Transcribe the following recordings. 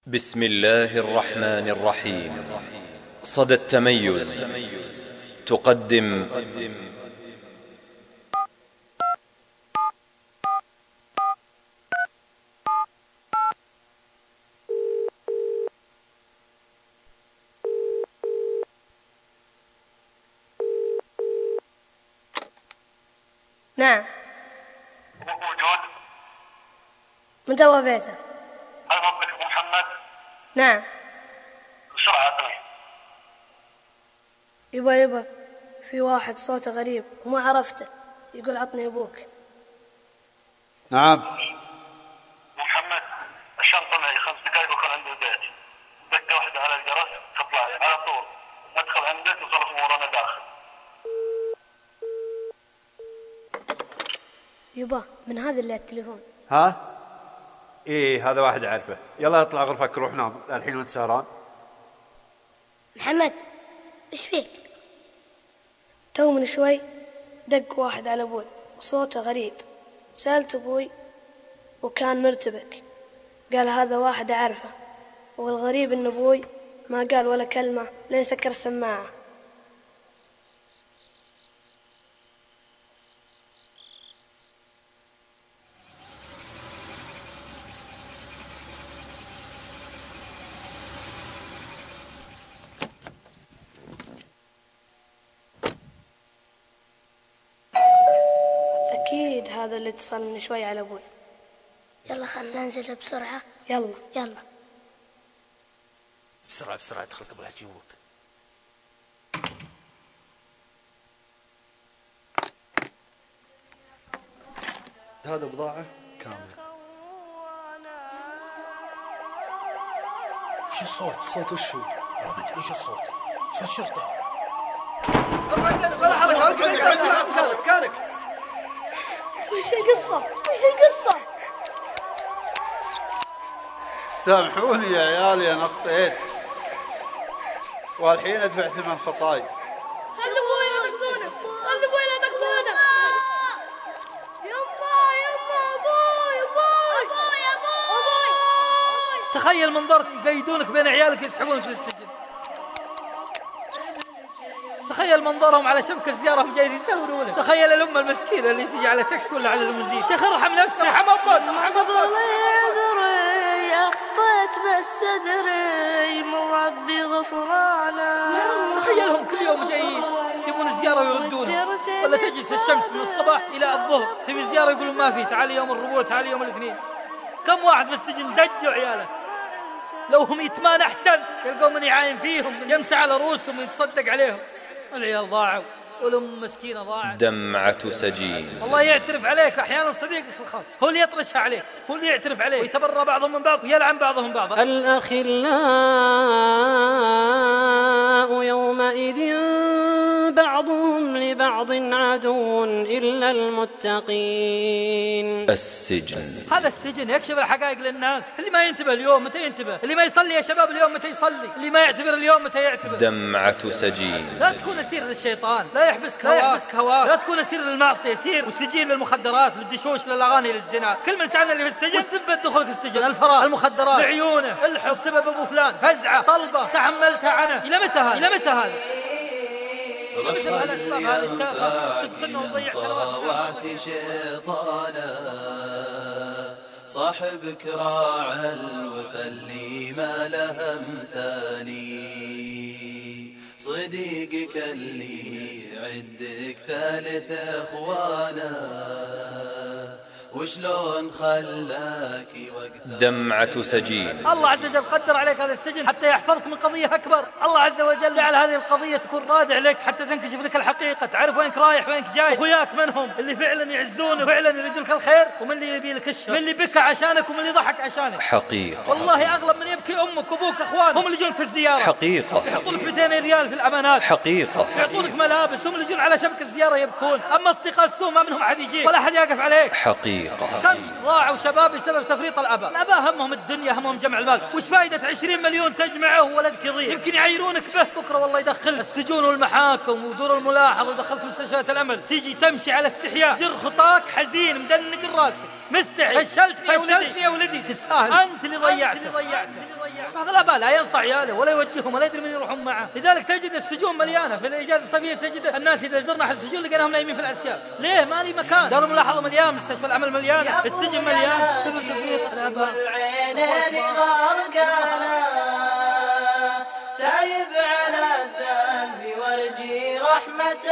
بسم الله الرحمن الرحيم. صدى التميز تقدم نعم. أبوك موجود؟ من توا بيته. هل ربك أبو محمد؟ نعم. بسرعة أعطني. يبا في واحد صوته غريب وما عرفته، يقول عطني أبوك. نعم. أبو محمد، الشنطة معي 5 دقائق وأكون عند البيت. دقة واحدة على الجرس تطلع لي على طول، ندخل عندك وصرف أمورنا داخل. يبا من هذا اللي على التليفون. ها؟ ايه هذا واحد اعرفه. يلا اطلع غرفك روح نام الحين وانت سهران. محمد ايش فيك؟ تو من شوي دق واحد على أبوي وصوته غريب. سألت أبوي وكان مرتبك، قال هذا واحد أعرفه، والغريب إن أبوي ما قال ولا كلمة لين سكر السماعة. أكيد هذا اللي اتصل من شوي على أبوي. يلا خلنا ننزل بسرعة. يلا بسرعة ادخل قبل لا يجوك. هذا بضاعة كاملة. شو الصوت؟ صوت وشو؟ والله ما ادري ايش الصوت. صوت شرطة. ولا حركة. مكانك. وش القصة؟ سامحوني يا عيالي انا اخطيت والحين ادفع ثمن خطاي. خلي أبوي لا تقتلنا. يما أبوي. تخيل منظرك يقيدونك بين عيالك يسحبونك للسجن. تخيل منظرهم على شبكة الزيارة هم جايين يسولونه. تخيل الأم المسكينة اللي تجي على تاكسي ولا على الموزين. شيخ ارحم نفسك، ارحم أمك. عذري أخطيت بس أدري من ربي غفرانا. تخيلهم كل يوم جايين يبون زيارة ويردونه، ولا تجلس الشمس من الصباح إلى الظهر تبي زيارة يقولون ما في، تعالي يوم الربوع، تعالي يوم الاثنين. كم واحد في السجن دجوا عياله، لو هم يتمان أحسن يلقوا من يعاين فيهم يمسح على رؤوسهم ويتصدق عليهم. العيال ضاعوا والأم مسكينة ضاعت. دمعة سجين. الله يعترف عليك. أحيانا صديقك الخاص هو اللي يطرشها عليك، هو اللي يعترف عليك، ويتبرى بعضهم من بعض ويلعن بعضهم بعضا. الأخلاء يومئذ بعضهم لبعض عدو إلا المتقين. السجن. هذا السجن يكشف الحقائق للناس. اللي ما ينتبه اليوم متى ينتبه، اللي ما يصلي يا شباب اليوم متى يصلي، اللي ما يعتبر اليوم متى يعتبر. دمعة سجين. لا تكون أسير للشيطان، لا يحبسك هواك. لا تكون أسير للمعصية، سير وسجين للمخدرات، للدشوش، للأغاني، للزنا. كل من سألنا اللي في السجن وسبب دخولك السجن الفراغ، المخدرات، لعيونه، الحب، سبب أبو فلان، فزعة، طلبة، تحملتها عنه. إلى متى هذا؟ مثل هالأسباب هذه التافهة تدخلنا ونضيع سنوات. شيطانا صاحبك راع الوفا اللي ما له مثالي، صديقك اللي عندك 3 اخوانا، وشلون خلاك وقت. دمعة سجين. الله عز وجل قدر عليك هذا السجن حتى يحفظك من قضية أكبر. الله عز وجل جعل هذه القضية تكون رادع لك حتى تنكشف لك الحقيقة، تعرف وينك رايح وينك جاي، أخوياك منهم اللي فعلا يعزونك وفعلا يريدون لك الخير، ومن اللي يبي لك الشر، من اللي بكى عشانك ومن اللي ضحك عشانك. حقيقة. والله أغلب من يبكي أمك وأبوك أخوان هم اللي يجون في الزيارة. حقيقة. يحطونك 200 ريال في الأمانات. حقيقة. يعطونك ملابس هم اللي يجون على شبكة الزيارة يبكون. أما أصدقاء السوء ما منهم أحد يجيك ولا أحد يقف عليك. حقيقة. حقيقة. كم ضاعوا شباب بسبب تفريط الآباء. الآباء همهم الدنيا، همهم جمع المال. وش فائدة 20 مليون تجمعه وولدك يضيع؟ يمكن يعيرونك به بكرة والله يدخل السجون والمحاكم ودور الملاحظة ودخلك مستشفيات الأمل. تيجي تمشي على استحياء، زر خطاك حزين مدنق الراسك مستحي. فشلتني يا ولدي، تستاهل، أنت اللي ضيعته. بعض الآباء لا ينصح عياله ولا يوجههم ولا يدري من يروحون معه. لذلك تجد السجون مليانة. في الإجازة الصيفية تجد الناس إذا زرنا أحد السجون لقيناهم نايمين في الأسياب. ليه؟ ما لي مكان. دار الملاحظة مليان، مستشفى العمل مليان، السجن مليان، سبب تفريط الآباء. العينين غرقانا تعب على الذنب وارجي رحمة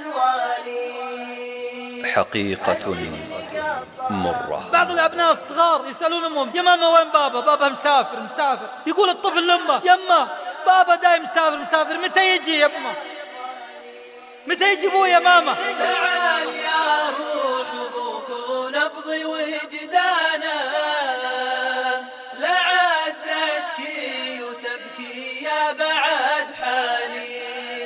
الوالي. حقيقة مرة. بعض الأبناء الصغار يسألون أمهم: يا ماما وين بابا؟ بابا مسافر. يقول الطفل لأمه: يما بابا دايم مسافر، متى يجي يا أمه؟ متى يجي أبوي يا ماما؟ تعال يا روح أبوك ونبضي وجدانا، لا عاد تشكي وتبكي يا بعد حالي،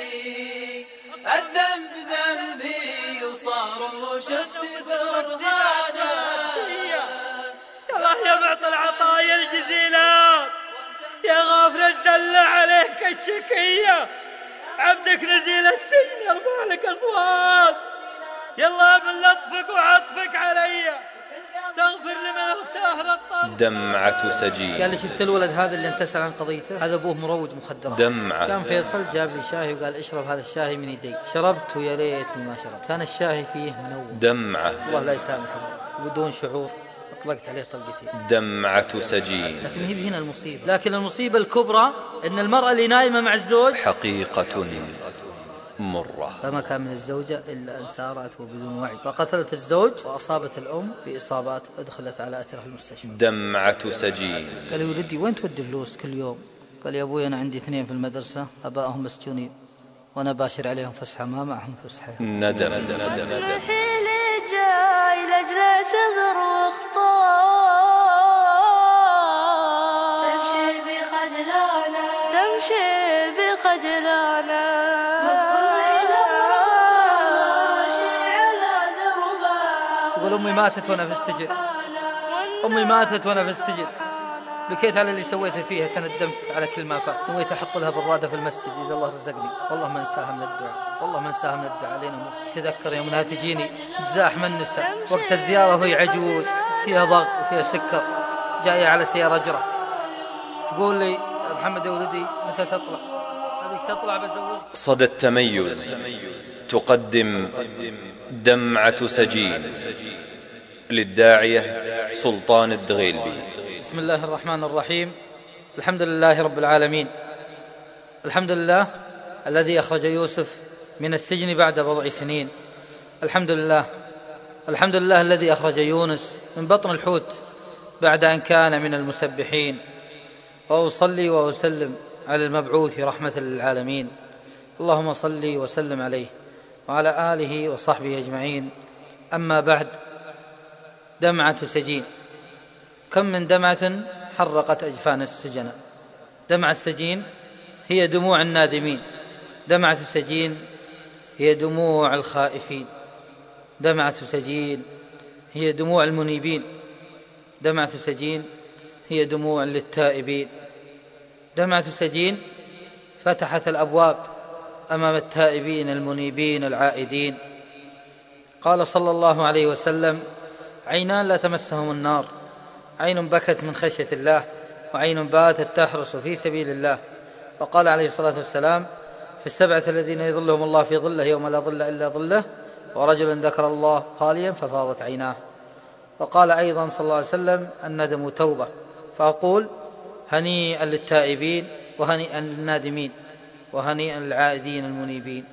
الذنب ذنبي وصار وشفت برهانا. يا الله يا معطي العطايا الجزيلات، يا غافر الزل عليك الشكية، عبدك نزيل السجن يرفع لك أصوات. يلا من لطفك وعطفك علي تغفر لمن أغساه الطرف. دمعة سجين. قال لي: شفت الولد هذا اللي انت تسأل عن قضيته؟ هذا أبوه مروج مخدرات. دمعة. كان فيصل جاب لي شاهي وقال: اشرب هذا الشاهي من يدي. شربت ويا ليتني ما شربت، كان الشاهي فيه منوم. دمعة. الله لا يسامحه. وبدون شعور أطلقت عليه طلقتين. دمعة سجين. لكن هي هنا المصيبة. لكن المصيبة الكبرى أن المرأة اللي نايمة مع الزوج حقيقة مرة. فما كان من الزوجة إلا أن سارت وبدون وعي فقتلت الزوج وأصابت الأم بإصابات أدخلت على أثرها المستشفى. دمعة سجين. قال لي: ولدي وين تودي فلوس كل يوم؟ قال: يا أبوي أنا عندي 2 في المدرسة أبائهم مسجونين وأنا باشر عليهم فسحة ما معهم فسحة. ندم. اسمحي لي جاي لأجل اعتذر واخطار، تمشي بخجلانا يقول: أمي ماتت وأنا في السجن، بكيت على اللي سويته فيها، تندمت على كل ما فات، نويت أحط لها برادة في المسجد إذا الله رزقني، والله ما انساها من الدعاء، علينا موت. تذكر يوم انها تجيني تزاحم النساء وقت الزيارة وهي عجوز فيها ضغط وفيها سكر، جاية على سيارة جرة، تقول لي: يا محمد يا ولدي متى تطلع؟ أبيك تطلع بزوجك. صدى التميز تقدم دمعة سجين للداعية سلطان الدغيلبي. بسم الله الرحمن الرحيم. الحمد لله رب العالمين، الحمد لله الذي أخرج يوسف من السجن بعد 4 سنين، الحمد لله الذي أخرج يونس من بطن الحوت بعد أن كان من المسبحين، وأصلي وأسلم على المبعوث رحمة للعالمين، اللهم صل وسلم عليه وعلى آله وصحبه أجمعين. أما بعد، دمعة سجين. كم من دمعة حرقت أجفان السجناء. دمعة السجين هي دموع النادمين، دمعة السجين هي دموع الخائفين، دمعة السجين هي دموع المنيبين، دمعة السجين هي دموع للتائبين. دمعة السجين فتحت الأبواب أمام التائبين المنيبين العائدين. قال صلى الله عليه وسلم: عينان لا تمسهم النار، عين بكت من خشية الله، وعين باتت تحرس في سبيل الله. وقال عليه الصلاة والسلام: في السبعة الذين يظلهم الله في ظله يوم لا ظل إلا ظله، ورجل ذكر الله خاليا ففاضت عيناه. وقال أيضا صلى الله عليه وسلم: الندم توبة. فأقول: هنيئا للتائبين وهنيئا للنادمين وهنيئا للعائدين المنيبين.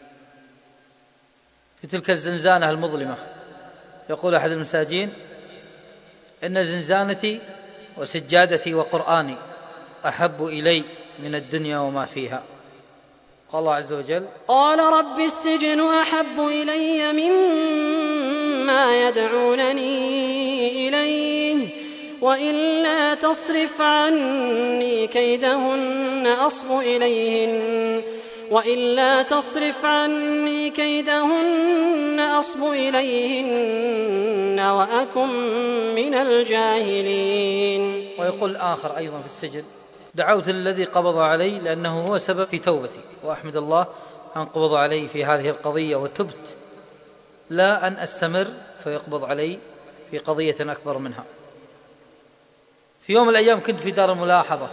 في تلك الزنزانة المظلمة يقول أحد المساجين: إن زنزانتي وسجادتي وقرآني أحب إلي من الدنيا وما فيها. قال الله عز وجل: قال رب السجن أحب إلي مما يدعونني إليه وإلا تصرف عني كيدهن أصب إليهن وإلا تصرف عني كيدهن أصب إليهن وأكن من الجاهلين. ويقول آخر أيضا في السجن: دعوت الذي قبض علي لأنه هو سبب في توبتي، وأحمد الله أن قبض علي في هذه القضية وتبت، لا أن أستمر فيقبض علي في قضية أكبر منها. في يوم من الأيام كنت في دار الملاحظة،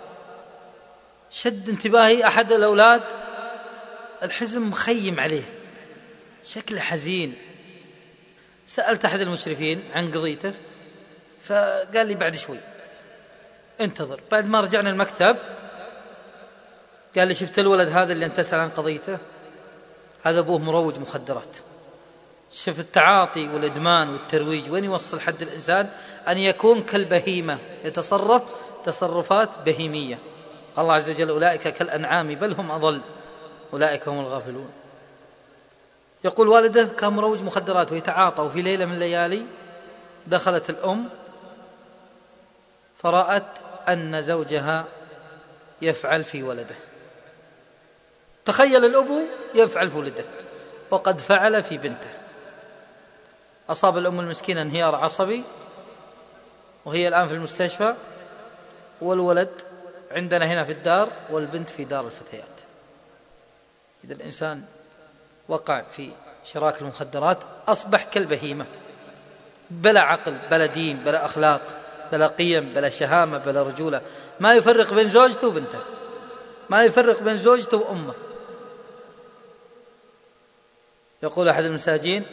شد انتباهي أحد الأولاد، الحزن مخيم عليه، شكله حزين. سألت أحد المشرفين عن قضيته فقال لي بعد شوي انتظر. بعد ما رجعنا المكتب قال لي: شفت الولد هذا اللي أنت تسأل عن قضيته؟ هذا أبوه مروج مخدرات. شوف التعاطي والإدمان والترويج وين يوصل حد الإنسان، أن يكون كالبهيمة يتصرف تصرفات بهيمية. الله عز وجل: أولئك كالأنعام بل هم أضل أولئك هم الغافلون. يقول والده كان مروج مخدرات ويتعاطى، وفي ليلة من الليالي دخلت الأم فرأت أن زوجها يفعل في ولده. تخيل الأب يفعل في ولده وقد فعل في بنته. أصاب الأم المسكينة انهيار عصبي وهي الآن في المستشفى، والولد عندنا هنا في الدار والبنت في دار الفتيات. إذا الإنسان وقع في شراك المخدرات أصبح كالبهيمة، بلا عقل بلا دين بلا أخلاق بلا قيم بلا شهامة بلا رجولة، ما يفرق بين زوجته وبنته، ما يفرق بين زوجته وأمه. يقول أحد المساجين: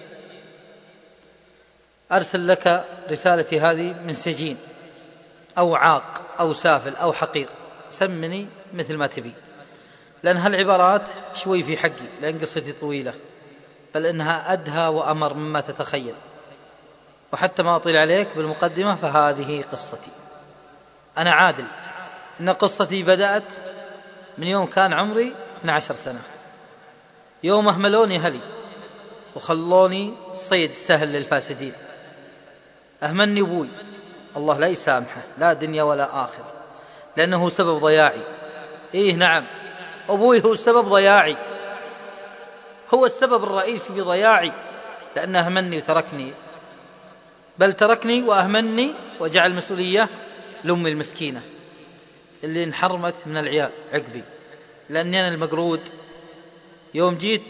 أرسل لك رسالتي هذه من سجين أو عاق أو سافل أو حقير، سمني مثل ما تبي، لأن هالعبارات شوي في حقي، لأن قصتي طويلة، بل إنها أدهى وأمر مما تتخيل. وحتى ما أطيل عليك بالمقدمة، فهذه قصتي. أنا عادل، إن قصتي بدأت من يوم كان عمري 12 سنة، يوم أهملوني أهلي وخلوني صيد سهل للفاسدين. أهملني أبوي، الله لا يسامحه لا دنيا ولا آخرة، لأنه سبب ضياعي. إيه نعم، أبوي هو سبب ضياعي، هو السبب الرئيسي في ضياعي، لأنه أهملني وتركني، بل تركني وأهملني وجعل مسؤولية لأمي المسكينة اللي انحرمت من العيال عقبي، لأني أنا المقرود. يوم جيت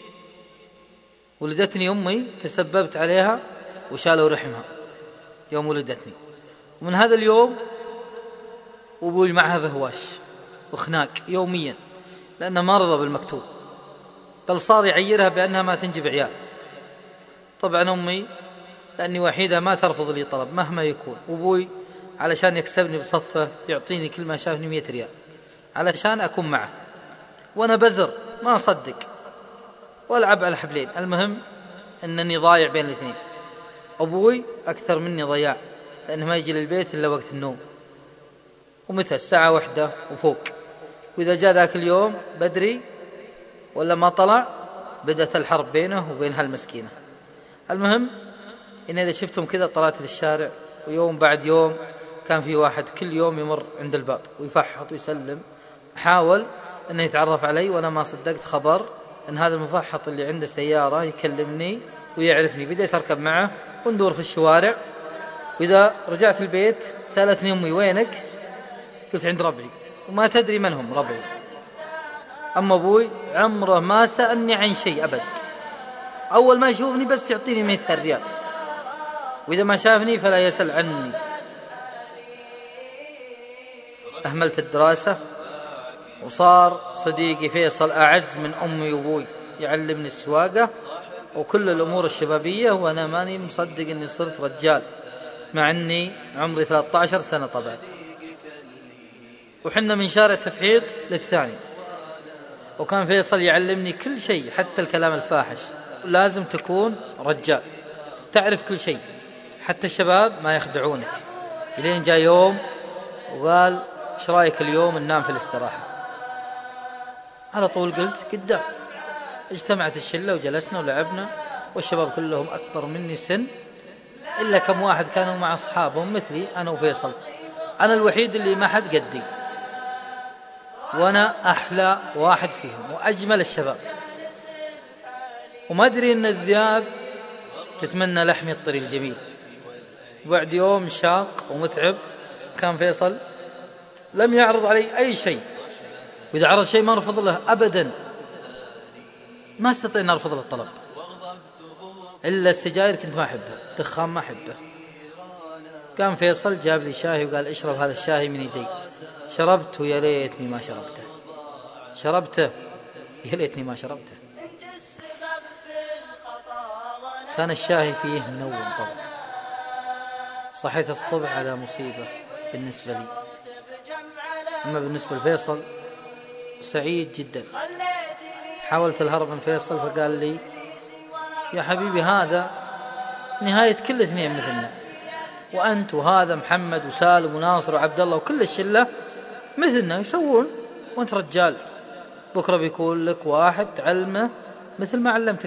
ولدتني أمي تسببت عليها وشالوا رحمها يوم ولدتني، ومن هذا اليوم أبوي معها فهواش وخناق يوميا، لأنه ما رضى بالمكتوب، بل صار يعيرها بأنها ما تنجب عيال. طبعا أمي لأني وحيدة ما ترفض لي طلب مهما يكون، وأبوي علشان يكسبني بصفه يعطيني كل ما شافني 100 ريال علشان أكون معه، وأنا بزر ما أصدق وألعب على حبلين. المهم أنني ضايع بين الاثنين. أبوي أكثر مني ضياع، لأنه ما يجي للبيت إلا وقت النوم، ومتى الساعة 1 وفوق، وإذا جاء ذاك اليوم بدري ولا ما طلع بدأت الحرب بينه وبين هالمسكينة. المهم إن إذا شفتهم كذا طلعت للشارع، ويوم بعد يوم كان في واحد كل يوم يمر عند الباب ويفحط ويسلم، حاول أنه يتعرف علي، وأنا ما صدقت خبر أن هذا المفحط اللي عنده سيارة يكلمني ويعرفني. بديت أركب معه وندور في الشوارع، وإذا رجعت البيت سألتني أمي: وينك؟ قلت: عند ربعي، وما تدري من هم ربعي. أما أبوي عمره ما سألني عن شيء أبد، أول ما يشوفني بس يعطيني 100 ريال، وإذا ما شافني فلا يسأل عني. أهملت الدراسة، وصار صديقي فيصل أعز من أمي وأبوي، يعلمني السواقة وكل الأمور الشبابية، وأنا ماني مصدق أني صرت رجال مع أني عمري 13 سنة طبعا. وحنا من شارع تفحيط للثاني، وكان فيصل يعلمني كل شيء حتى الكلام الفاحش، لازم تكون رجال تعرف كل شيء، حتى الشباب ما يخدعونك. إلين جاء يوم وقال: ايش رايك اليوم ننام في الاستراحة؟ على طول قلت قدام. اجتمعت الشلة وجلسنا ولعبنا، والشباب كلهم أكبر مني سن، إلا كم واحد كانوا مع أصحابهم مثلي أنا وفيصل، أنا الوحيد اللي ما حد قدي. وأنا أحلى واحد فيهم وأجمل الشباب، وما أدري أن الذئاب تتمنى لحمي الطري الجميل. وبعد يوم شاق ومتعب كان فيصل لم يعرض علي أي شيء، وإذا عرض شيء ما رفض له أبدا، ما استطيع أن أرفض له الطلب. إلا السجاير كنت ما أحبها، دخان ما أحبه. كان فيصل جاب لي شاهي وقال اشرب هذا الشاهي من يدي. شربته يا ليتني ما شربته، شربته يا ليتني ما شربته. كان الشاهي فيه منوم طبعا. صحيت الصبح على مصيبة بالنسبة لي، أما بالنسبة لفيصل سعيد جدا. حاولت الهرب من فيصل فقال لي يا حبيبي هذا نهاية كل اثنين مثلنا، وأنت وهذا محمد وسالم وناصر وعبد الله وكل الشلة مثلنا يسوون، وأنت رجال بكرة بيكون لك واحد تعلمه مثل ما علمتك.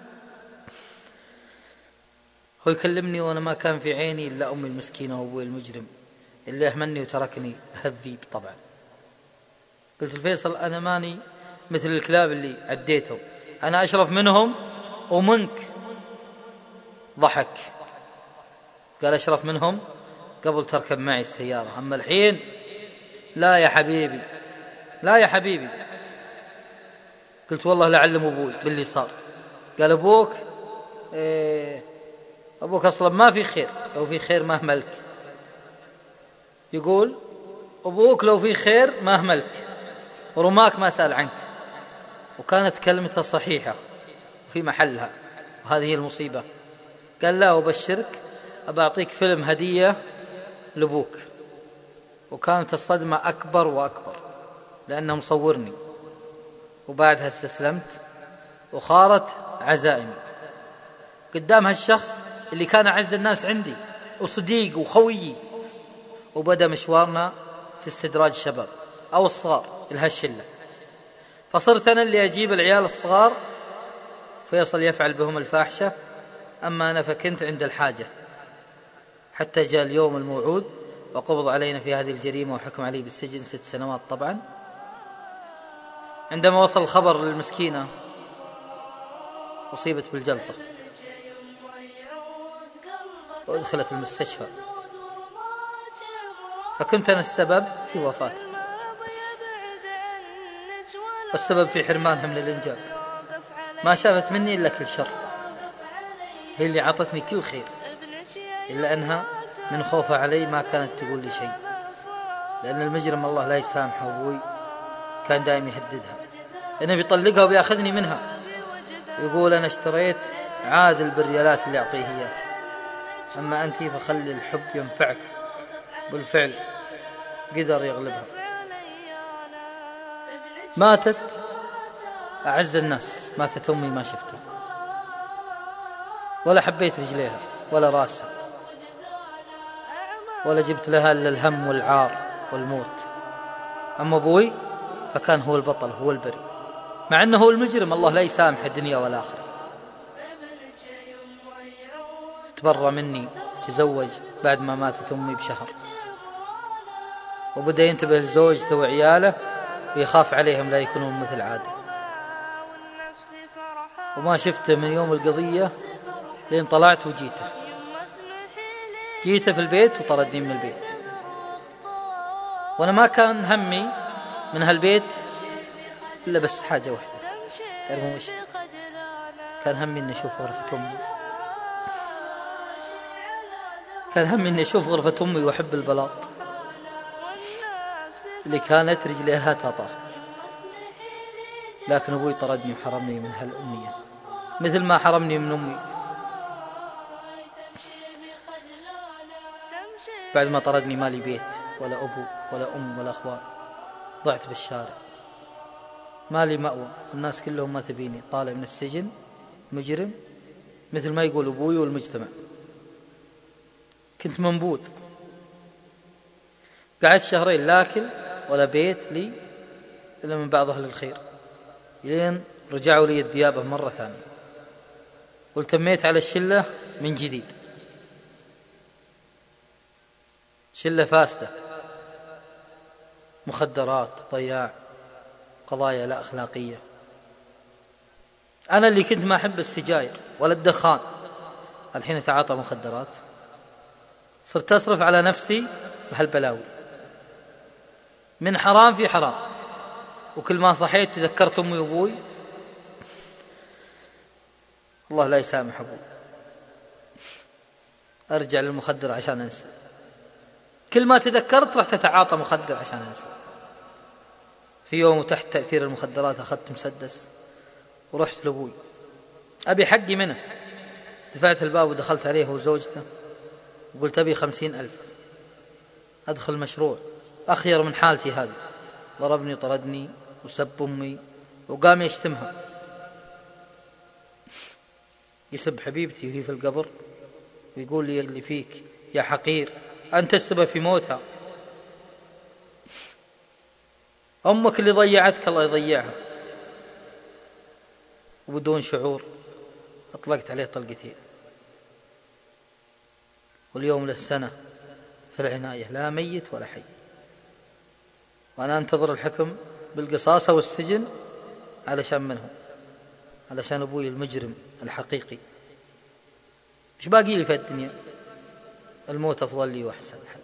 هو يكلمني وأنا ما كان في عيني إلا أمي المسكينة وأبوي المجرم اللي أهملني وتركني هالذيب. طبعا قلت الفيصل أنا ماني مثل الكلاب اللي عديتهم، أنا أشرف منهم ومنك. ضحك قال أشرف منهم قبل تركب معي السيارة، أما الحين لا يا حبيبي، لا يا حبيبي. قلت والله لعلم أبوي باللي صار. قال أبوك أبوك أصلا ما في خير، لو في خير ما أهملك. يقول أبوك لو في خير ما أهملك ورماك ما سأل عنك. وكانت كلمته صحيحة وفي محلها، وهذه هي المصيبة. قال لا أبشرك أبعطيك فيلم هدية لأبوك. وكانت الصدمة أكبر وأكبر لأنه مصورني، وبعدها استسلمت وخارت عزائمي قدام هالشخص اللي كان أعز الناس عندي وصديق وخويي. وبدأ مشوارنا في استدراج الشباب أو الصغار لهالشلة، فصرت أنا اللي أجيب العيال الصغار، فيصل يفعل بهم الفاحشة، أما أنا فكنت عند الحاجة. حتى جاء اليوم الموعود وقبض علينا في هذه الجريمة وحكم علي بالسجن 6 سنوات. طبعا عندما وصل الخبر للمسكينة أصيبت بالجلطة وأدخلت المستشفى، فكنت أنا السبب في وفاته والسبب في حرمانها من الإنجاب. ما شافت مني إلا كل شر، هي اللي عطتني كل خير، إلا أنها من خوفها علي ما كانت تقول لي شيء، لأن المجرم الله لا يسامحه. أبوي كان دائما يهددها إنه بيطلقها وبيأخذني منها، ويقول أنا اشتريت عادل بالريالات اللي أعطيه إياه، أما أنت فخلي الحب ينفعك. بالفعل قدر يغلبها. ماتت أعز الناس، ماتت أمي ما شفتها ولا حبيت رجليها ولا راسها ولا جبت لها إلا الهم والعار والموت. أما أبوي فكان هو البطل، هو البري، مع أنه هو المجرم الله لا يسامح الدنيا والآخرة. تبرى مني، تزوج بعد ما ماتت أمي بشهر، وبدأ ينتبه لزوجته وعياله ويخاف عليهم لا يكونون مثل عادل. وما شفته من يوم القضية لين طلعت وجيته في البيت وطردني من البيت. وأنا ما كان همي من هالبيت إلا بس حاجة واحدة، تعرفون وش؟ كان همي إني أشوف غرفة أمي، كان همي إني أشوف غرفة أمي وأحب البلاط اللي كانت رجليها تطاه. لكن أبوي طردني وحرمني من هالأمنية مثل ما حرمني من أمي. بعد ما طردني ما لي بيت ولا أبو ولا أم ولا أخوان، ضعت بالشارع، ما لي مأوى، الناس كلهم ما تبيني، طالع من السجن مجرم مثل ما يقول أبوي والمجتمع. كنت منبوذ، قعدت 2 شهرين لا أكل ولا بيت لي إلا من بعض أهل الخير، لين رجعوا لي الذيابة مرة ثانية، والتميت على الشلة من جديد. شلة فاسدة، مخدرات، ضياع، قضايا لا أخلاقية. أنا اللي كنت ما أحب السجاير ولا الدخان، الحين أتعاطى مخدرات، صرت أصرف على نفسي بهالبلاوي، من حرام في حرام. وكل ما صحيت تذكرت أمي وأبوي، الله لا يسامح أبوي، أرجع للمخدر عشان أنسى. كل ما تذكرت رحت أتعاطى مخدر عشان أنسى. في يوم تحت تأثير المخدرات أخذت مسدس ورحت لأبوي أبي حقي منه. دفعت الباب ودخلت عليه وزوجته وقلت أبي 50,000 أدخل مشروع. أخير من حالتي هذه، ضربني طردني وسب أمي وقام يشتمها، يسب حبيبتي وهي في القبر ويقول لي اللي فيك يا حقير أنت السبب في موتها، أمك اللي ضيعتك الله يضيعها. وبدون شعور أطلقت عليه طلقتين، واليوم له سنة في العناية، لا ميت ولا حي. وأنا أنتظر الحكم بالقصاصة والسجن علشان منهم، علشان أبوي المجرم الحقيقي. مش باقي لي في الدنيا؟ الموت أفضل لي وأحسن حل.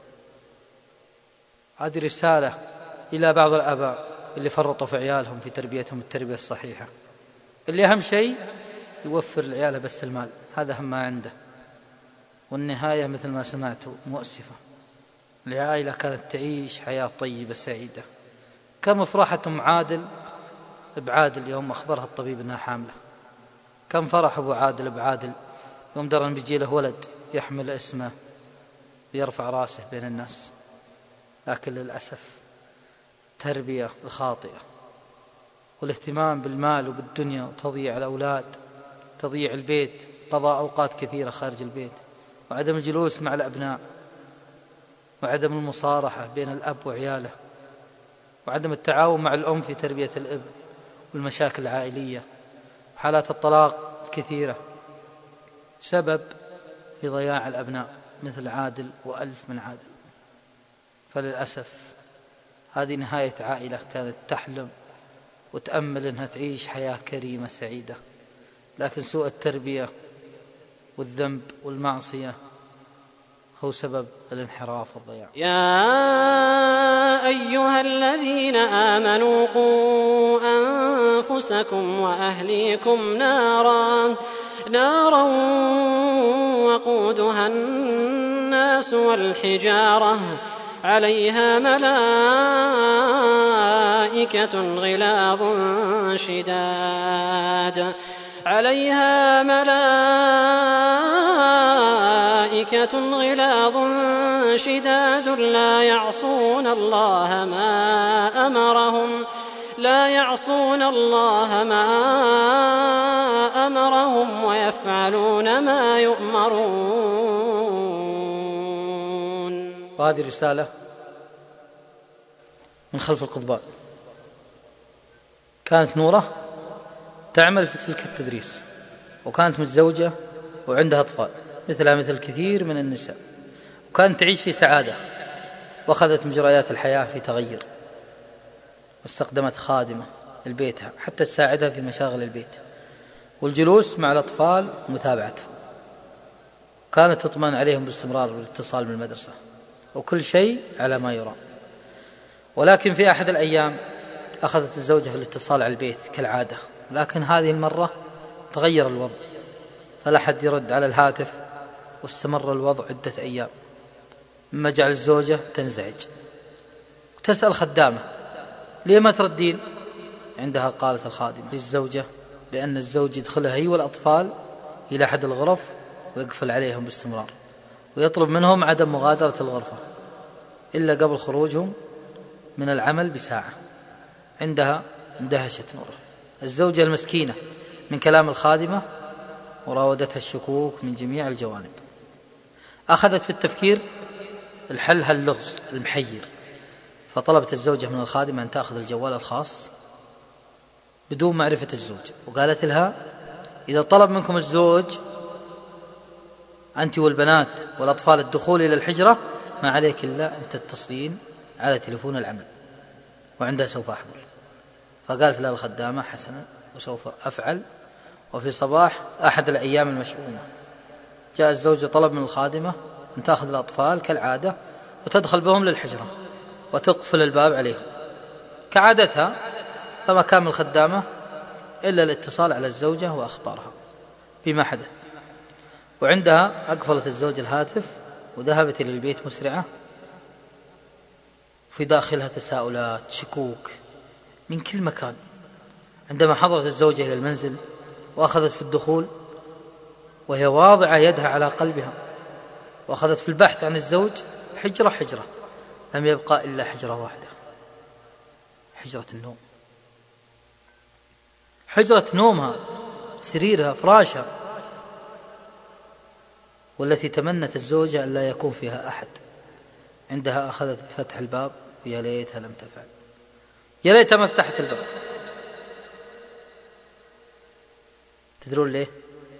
هذه رسالة إلى بعض الآباء اللي فرطوا في عيالهم في تربيتهم التربية الصحيحة، اللي أهم شيء يوفر لعياله بس المال، هذا أهم ما عنده. والنهاية مثل ما سمعتوا مؤسفة. العائلة كانت تعيش حياة طيبة سعيدة. كم فرحة أم عادل بعادل يوم أخبرها الطبيب أنها حاملة. كم فرح أبو عادل بعادل يوم درى أن بيجي له ولد يحمل اسمه ويرفع راسه بين الناس. لكن للأسف التربية الخاطئة والاهتمام بالمال وبالدنيا وتضييع الأولاد، تضييع البيت، قضاء أوقات كثيرة خارج البيت، وعدم الجلوس مع الأبناء، وعدم المصارحة بين الأب وعياله، وعدم التعاون مع الأم في تربية الابن، والمشاكل العائلية، حالات الطلاق كثيرة سبب في ضياع الأبناء مثل عادل وألف من عادل. فللأسف هذه نهاية عائلة كانت تحلم وتأمل أنها تعيش حياة كريمة سعيدة، لكن سوء التربية والذنب والمعصية هو سبب الانحراف والضياع. يا أيها الذين آمنوا قوا أنفسكم وأهليكم نارا وقودها الناس والحجارة عليها ملائكة غلاظ شداد لا يعصون الله ما أمرهم ويفعلون ما يؤمرون. وهذه رسالة من خلف القضبان. كانت نورة تعمل في سلك التدريس، وكانت متزوجة وعندها أطفال مثلها مثل كثير من النساء، وكانت تعيش في سعادة، وأخذت مجريات الحياة في تغير، واستخدمت خادمة لبيتها حتى تساعدها في مشاغل البيت والجلوس مع الأطفال ومتابعتهم. كانت تطمئن عليهم باستمرار بالاتصال بالمدرسة، وكل شيء على ما يرام. ولكن في أحد الأيام أخذت الزوجة في الاتصال على البيت كالعادة، لكن هذه المرة تغير الوضع، فلا أحد يرد على الهاتف، واستمر الوضع عدة أيام، مما جعل الزوجة تنزعج وتسأل خدامة ليه ما تردين؟ عندها قالت الخادمة للزوجة بأن الزوج يدخلها هي والأطفال إلى أحد الغرف ويقفل عليهم باستمرار، ويطلب منهم عدم مغادرة الغرفة إلا قبل خروجهم من العمل بساعة. عندها اندهشت نورة الزوجة المسكينة من كلام الخادمة، وراودتها الشكوك من جميع الجوانب. أخذت في التفكير الحل هاللغز المحير، فطلبت الزوجة من الخادمة أن تأخذ الجوال الخاص بدون معرفة الزوج، وقالت لها إذا طلب منكم الزوج أنت والبنات والأطفال الدخول إلى الحجرة ما عليك إلا أن تتصلين على تليفون العمل، وعندها سوف أحضر. فقالت لها الخدامة: حسنا، وسوف أفعل. وفي صباح أحد الأيام المشؤومة جاء الزوج طلب من الخادمة أن تأخذ الأطفال كالعادة وتدخل بهم للحجرة وتقفل الباب عليهم كعادتها، فما كان من الخدامة إلا الاتصال على الزوجة وأخبارها بما حدث. وعندها أقفلت الزوج الهاتف وذهبت إلى البيت مسرعة، في داخلها تساؤلات، شكوك من كل مكان. عندما حضرت الزوجة إلى المنزل وأخذت في الدخول وهي واضعة يدها على قلبها، وأخذت في البحث عن الزوج حجرة حجرة، لم يبقى إلا حجرة واحدة، حجرة النوم. حجرة نومها، سريرها، فراشها، والتي تمنت الزوجة أن لا يكون فيها أحد. عندها أخذت بفتح الباب، ويا ليتها لم تفعل، يا ليتها ما فتحت الباب. تدرون ليه؟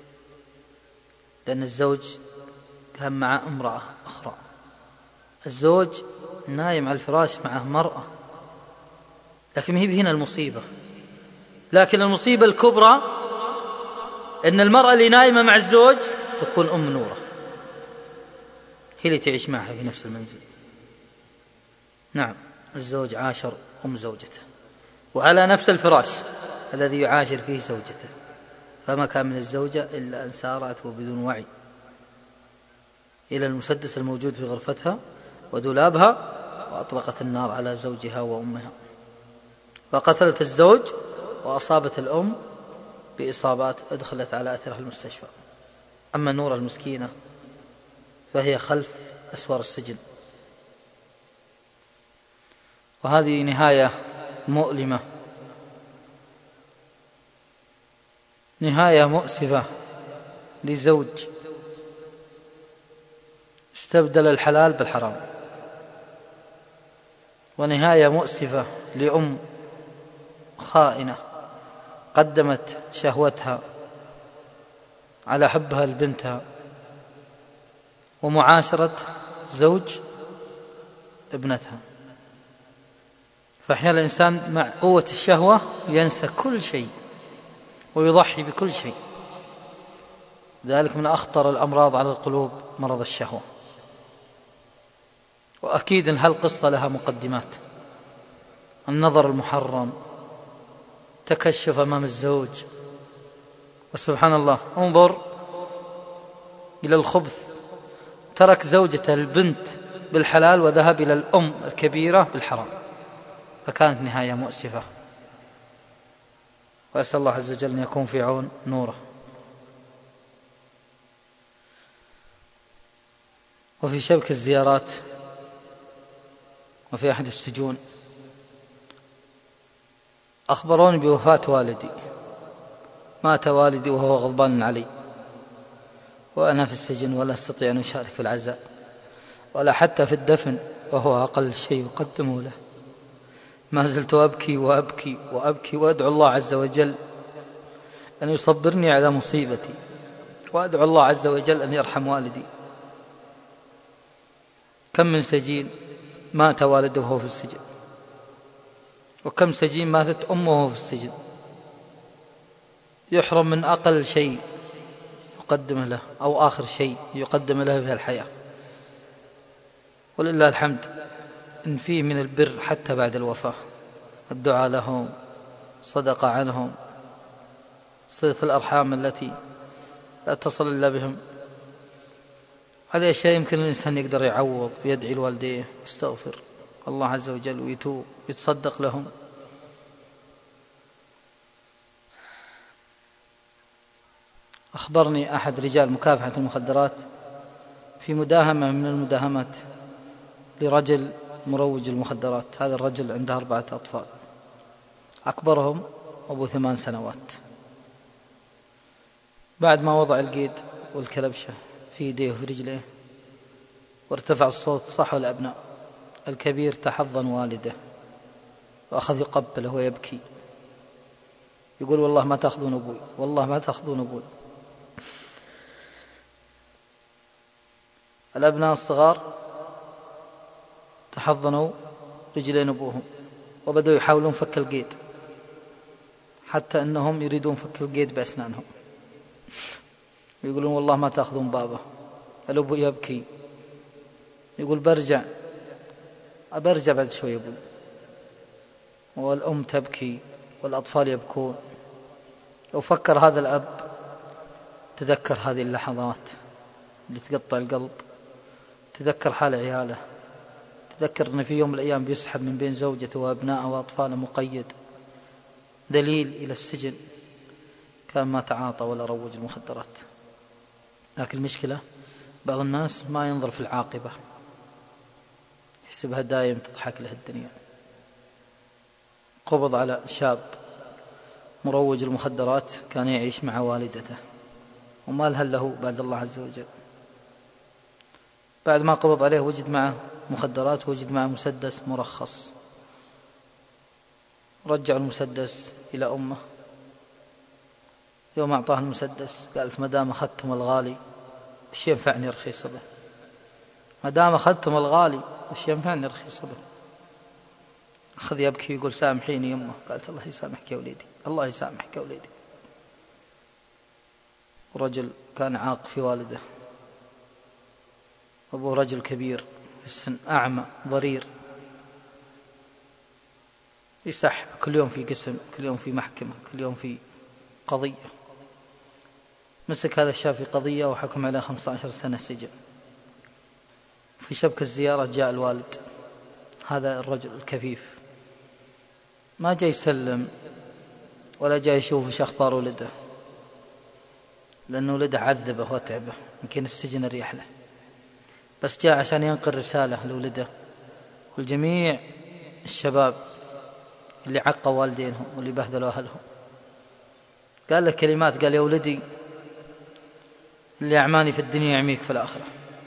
لأن الزوج كان مع امرأة أخرى. الزوج نايم على الفراش معه مرأة، لكن هي هنا المصيبة. لكن المصيبة الكبرى أن المرأة اللي نايمة مع الزوج تكون أم نورة، هي اللي تعيش معها في نفس المنزل. نعم، الزوج عاشر أم زوجته وعلى نفس الفراش الذي يعاشر فيه زوجته، فما كان من الزوجة إلا أن سارت وبدون وعي إلى المسدس الموجود في غرفتها ودولابها، وأطلقت النار على زوجها وأمها، وقتلت الزوج وأصابت الأم بإصابات أدخلت على أثرها المستشفى. أما نور المسكينة فهي خلف أسوار السجن. وهذه نهاية مؤلمة، نهاية مؤسفة لزوج استبدل الحلال بالحرام، ونهاية مؤسفة لأم خائنة قدمت شهوتها على حبها لبنتها ومعاشرة زوج ابنتها. فأحيانا الإنسان مع قوة الشهوة ينسى كل شيء ويضحي بكل شيء. ذلك من أخطر الأمراض على القلوب مرض الشهوة. وأكيد أن هالقصة لها مقدمات: النظر المحرم، تكشف أمام الزوج، وسبحان الله انظر إلى الخبث، ترك زوجته البنت بالحلال وذهب إلى الأم الكبيرة بالحرام، فكانت نهاية مؤسفة. وأسأل الله عز وجل أن يكون في عون نوره. وفي شبك الزيارات وفي أحد السجون أخبروني بوفاة والدي. مات والدي وهو غضبان علي، وأنا في السجن ولا أستطيع أن أشارك في العزاء ولا حتى في الدفن، وهو أقل شيء يقدمه له. ما زلت أبكي وأبكي وأبكي وأدعو الله عز وجل أن يصبرني على مصيبتي، وأدعو الله عز وجل أن يرحم والدي. كم من سجين مات والده وهو في السجن، وكم سجين ماتت أمه وهو في السجن، يحرم من أقل شيء يقدم له أو آخر شيء يقدم له في الحياة. ولله الحمد إن فيه من البر حتى بعد الوفاة، الدعاء لهم، صدقة عنهم، صلة الأرحام التي لا تصل إلا بهم. هذه أشياء يمكن الإنسان يقدر يعوض ويدعي لوالديه ويستغفر الله عز وجل ويتوب ويتصدق لهم. أخبرني أحد رجال مكافحة المخدرات في مداهمة من المداهمات لرجل مروج المخدرات. هذا الرجل عنده 4 أطفال، أكبرهم أبو 8 سنوات. بعد ما وضع القيد والكلبشة في يديه وفي رجليه وارتفع الصوت صحوا الأبناء، الكبير تحضن والده وأخذ يقبله ويبكي، يقول: والله ما تأخذون أبوي، والله ما تأخذون أبوي. الأبناء الصغار تحضنوا رجلين أبوهم وبدأوا يحاولون فك القيد، حتى أنهم يريدون فك القيد بأسنانهم، يقولون والله ما تأخذون بابه. الأب يبكي يقول برجع بعد شوي أبوي، والأم تبكي والأطفال يبكون. لو فكر هذا الأب تذكر هذه اللحظات اللي تقطع القلب، تذكر حال عياله، تذكر أن في يوم من الأيام بيسحب من بين زوجته وأبنائه وأطفاله مقيد ذليل إلى السجن، كان ما تعاطى ولا روج المخدرات. لكن المشكلة بعض الناس ما ينظر في العاقبة، يحسبها دائم تضحك له الدنيا. قبض على شاب مروج المخدرات كان يعيش مع والدته وما لهل له بعد الله عز وجل. بعد ما قبض عليه وجد معه مخدرات، وجد معه مسدس مرخص. رجع المسدس إلى أمه، يوم أعطاه المسدس قالت ما دام أخذتم الغالي وش ينفعني رخيص به، ما دام أخذتم الغالي وش ينفعني رخيص به. أخذ يبكي يقول سامحيني يمه. قالت الله يسامحك يا وليدي، الله يسامحك يا وليدي. رجل كان عاق في والده، أبوه رجل كبير في السن، أعمى ضرير، يسح كل يوم في قسم، كل يوم في محكمة، كل يوم في قضية. مسك هذا الشاب في قضية وحكم عليه 15 سنة سجن. في شبكة الزيارة جاء الوالد، هذا الرجل الكفيف ما جاء يسلم ولا جاء يشوف ايش أخبار ولده، لأنه ولده عذبه وتعبه، يمكن السجن أريح له، بس جاء عشان ينقل رسالة لولده والجميع الشباب اللي عقوا والدينهم واللي بهذلوا أهلهم. قال له كلمات، قال يا ولدي اللي أعماني في الدنيا يعميك في الآخرة،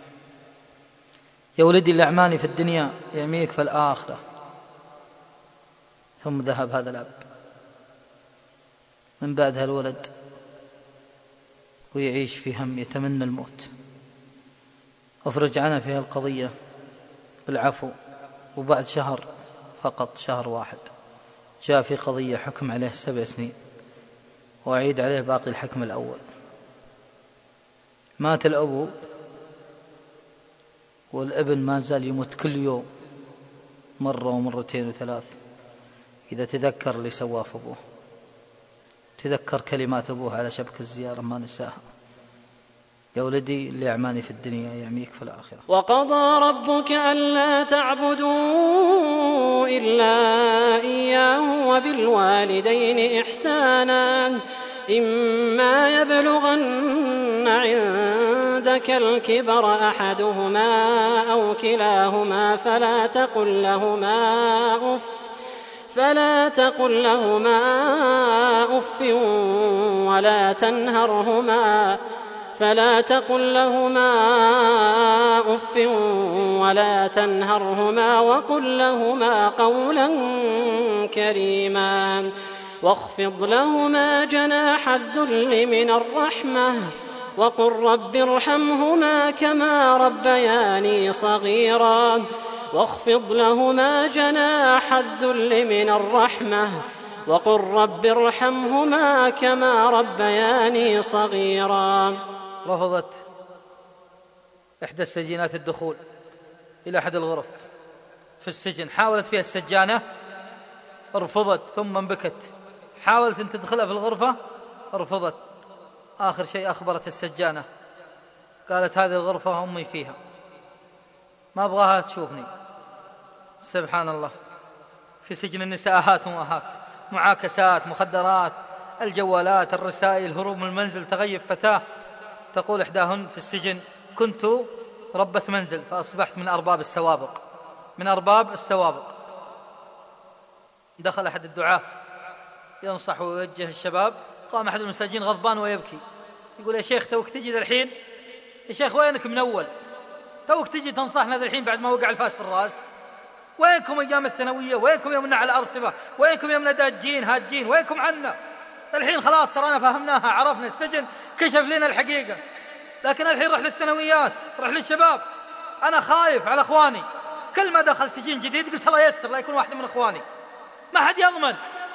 يا ولدي اللي أعماني في الدنيا يعميك في الآخرة. ثم ذهب هذا الأب. من بعدها الولد ويعيش في هم، يتمنى الموت. أفرج عنه في القضية بالعفو، وبعد شهر فقط، شهر واحد، جاء في قضية حكم عليه 7 سنين وأعيد عليه باقي الحكم الأول. مات الأب والابن ما زال يموت كل يوم مرة ومرتين وثلاث. إذا تذكر اللي سواه في أبوه، تذكر كلمات أبوه على شبكة الزيارة ما نساها، يا ولدي اللي أعماني في الدنيا يعميك في الآخرة. وقضى ربك ألا تعبدوا إلا إياه وبالوالدين إحسانا إما يبلغن عندك الكبر أحدهما أو كلاهما فلا تقل لهما أف ولا تنهرهما وقل لهما قولا كريما واخفض لهما جناح الذل من الرحمة وقل رب ارحمهما كما ربياني صغيرا واخفض لهما جناح الذل من الرحمة وقل رب ارحمهما كما ربياني صغيرا. رفضت إحدى السجينات الدخول إلى أحد الغرف في السجن، حاولت فيها السجانة رفضت، ثم بكت، حاولت أن تدخلها في الغرفة رفضت. آخر شيء أخبرت السجانة، قالت هذه الغرفة أمي فيها، ما أبغاها تشوفني. سبحان الله، في سجن النساء آهات وآهات، معاكسات، مخدرات، الجوالات، الرسائل، هروب من المنزل. تغيب فتاة تقول إحداهن في السجن كنت ربة منزل فأصبحت من أرباب السوابق. دخل أحد الدعاة ينصح ويوجه الشباب، قام أحد المساجين غضبان ويبكي يقول يا شيخ توك تجي الحين، يا شيخ وينك من أول؟ توك تجي تنصحنا ذا الحين بعد ما وقع الفاس في الرأس؟ وينكم أيام الثانوية؟ وينكم يومنا على الأرصفة؟ وينكم يومنا داجين هاجين؟ وينكم عنا؟ الحين خلاص ترانا فهمناها، عرفنا السجن كشف لنا الحقيقة، لكن الحين رح للثانويات، رح للشباب. أنا خايف على أخواني، كل ما دخل سجين جديد قلت الله يستر لا يكون واحد من أخواني، ما حد يضمن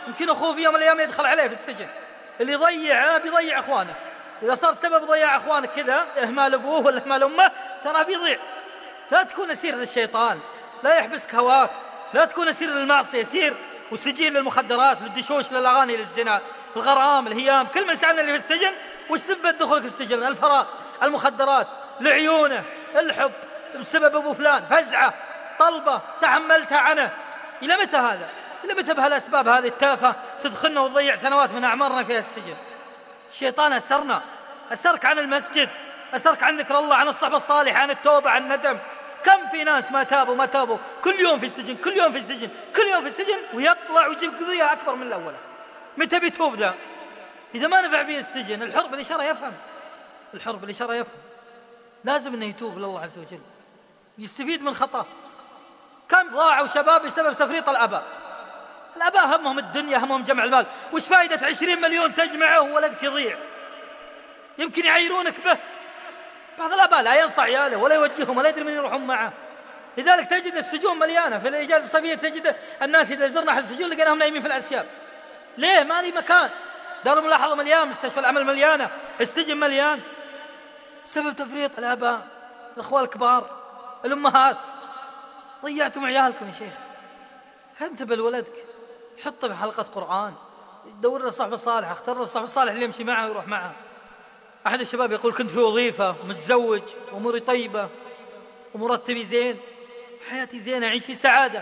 يمكن أخوه في يوم من الأيام يدخل عليه في السجن. اللي يضيعه بيضيع أخوانه. إذا صار سبب ضياع أخوانك كذا، إهمال أبوه ولا إهمال أمه، ترى بيضيع. لا تكون أسير للشيطان، لا يحبسك هواك، لا تكون أسير للمعصية، سير وسجين للمخدرات، للدشوش، للأغاني، للزنا، الغرام، الهيام. كل من سألنا اللي في السجن وش سبب دخولك السجن؟ الفراغ، المخدرات، لعيونه، الحب بسبب أبو فلان، فزعة، طلبة تحملتها عنه. إلى متى هذا؟ إلى متى بهالأسباب هذه التافهة تدخلنا وتضيع سنوات من أعمارنا في السجن؟ الشيطان أسرنا، أسرك عن المسجد، أسرك عن ذكر الله، عن الصحبة الصالحة، عن التوبة، عن الندم. كم في ناس ما تابوا كل يوم في السجن، كل يوم في السجن، كل يوم في السجن، ويطلع ويجيب قضية أكبر من الأولى. متى بيتوب ذا؟ إذا ما نفع به السجن. الحر بالإشارة يفهم، الحر بالإشارة يفهم. لازم أنه يتوب لله عز وجل، يستفيد من خطأ. كم ضاعوا شباب بسبب تفريط الآباء. الآباء همهم الدنيا، همهم جمع المال. وش فائدة 20 مليون تجمعه وولدك يضيع؟ يمكن يعيرونك به. بعض الآباء لا ينصح عياله ولا يوجههم ولا يدري من يروحون معه. لذلك تجد السجون مليانة. في الإجازة الصيفية تجد الناس إذا زرنا أحد السجون لقيناهم نايمين في الأسياب. ليه؟ ما لي مكان. دار الملاحظة مليان، مستشفى العمل مليانة، السجن مليان. سبب تفريط الآباء، الأخوة الكبار، الأمهات. ضيعتم عيالكم يا شيخ. انتبه لولدك، حطه في حلقة قرآن، دور له صحبة صالحة، اختار له الصحبة الصالح اللي يمشي معه ويروح معه. أحد الشباب يقول كنت في وظيفة، متزوج، أموري طيبة ومرتبي زين، حياتي زينة، أعيش في سعادة.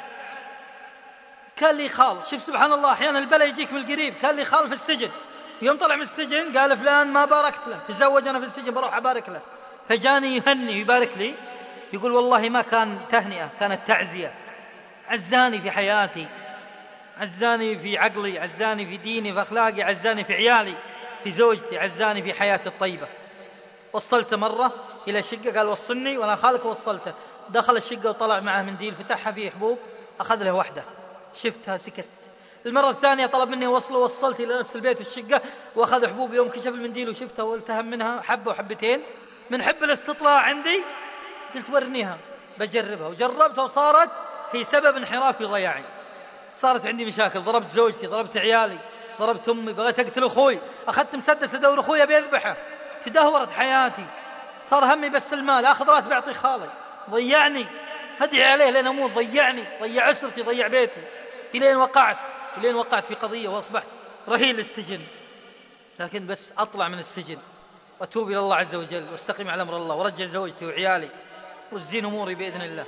كان لي خال، شوف سبحان الله، أحيانا البلاء يجيك من القريب. كان لي خال في السجن، يوم طلع من السجن قال فلان ما باركت له، تزوج أنا في السجن بروح أبارك له. فجاني يهني ويبارك لي، يقول والله ما كان تهنئة، كانت تعزية. عزاني في حياتي، عزاني في عقلي، عزاني في ديني، في أخلاقي، عزاني في عيالي، في زوجتي، عزاني في حياتي الطيبة. وصلته مرة إلى شقة، قال وصلني وأنا خالك. وصلته، دخل الشقة وطلع معه منديل، فتحها فيه حبوب، أخذ له واحدة، شفتها سكت. المرة الثانية طلب مني وصله، وصلت إلى نفس البيت والشقة وأخذ حبوب. يوم كشف المنديل وشفتها والتهم منها حبة وحبتين. من حب الاستطلاع عندي قلت ورنيها بجربها، وجربتها وصارت هي سبب انحرافي وضياعي. صارت عندي مشاكل، ضربت زوجتي، ضربت عيالي، ضربت أمي، بغيت أقتل أخوي، أخذت مسدس أدور أخويا بيذبحه. تدهورت حياتي، صار همي بس المال، أخذ راتب أعطي خالي، ضيعني، هدعي عليه لين أموت، ضيعني، ضيع أسرتي، ضيع بيتي، إلين وقعت في قضية وأصبحت رهين للسجن. لكن بس أطلع من السجن وأتوب إلى الله عز وجل واستقيم على أمر الله ورجع زوجتي وعيالي والزين أموري بإذن الله.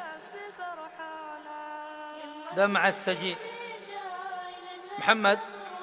دمعة سجين. محمد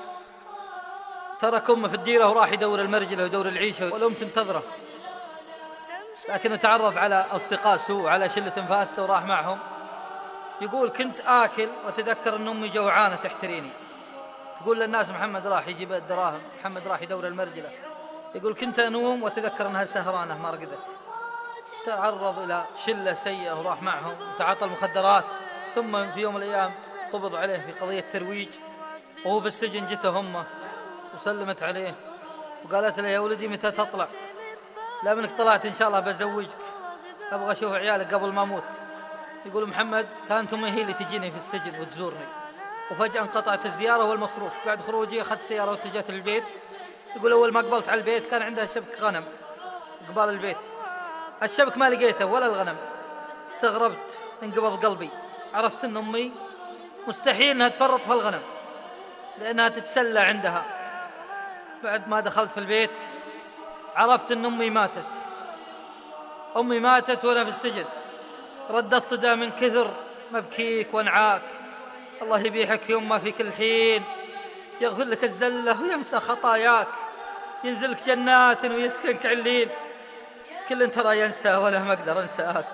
ترك أمه في الديرة وراح يدور المرجلة ويدور العيشة، والأم تنتظره، لكنه تعرف على أصدقاء سوء، على شلة فاسدة وراح معهم. يقول كنت آكل وتذكر أن أمي جوعانة تحتريني. تقول للناس محمد راح يجيب الدراهم، محمد راح يدور المرجلة. يقول كنت أنوم وتذكر أنها سهرانة ما رقدت. تعرض إلى شلة سيئة وراح معهم وتعاطى المخدرات. ثم في يوم من الأيام قبض عليه في قضية ترويج، وهو في السجن جته أمه وسلمت عليه وقالت له يا ولدي متى تطلع؟ لا منك طلعت إن شاء الله بزوجك، أبغى أشوف عيالك قبل ما أموت. يقول محمد كانت أمي هي اللي تجيني في السجن وتزورني، وفجأة انقطعت الزيارة والمصروف. بعد خروجي أخذت سيارة واتجهت للبيت. يقول أول ما قبلت على البيت كان عندها شبك غنم قبال البيت، الشبك ما لقيته ولا الغنم. استغربت، انقبض قلبي، عرفت أن أمي مستحيل أنها تفرط في الغنم لأنها تتسلى عندها. بعد ما دخلت في البيت عرفت أن أمي ماتت. أمي ماتت وأنا في السجن. ردت صدى من كثر مبكيك وانعاك. الله يبيحك يما في كل حين، يغفر لك الزلة ويمسى خطاياك، ينزلك جنات ويسكنك علين. كل ترى ينسى ولا ما أقدر أنساك،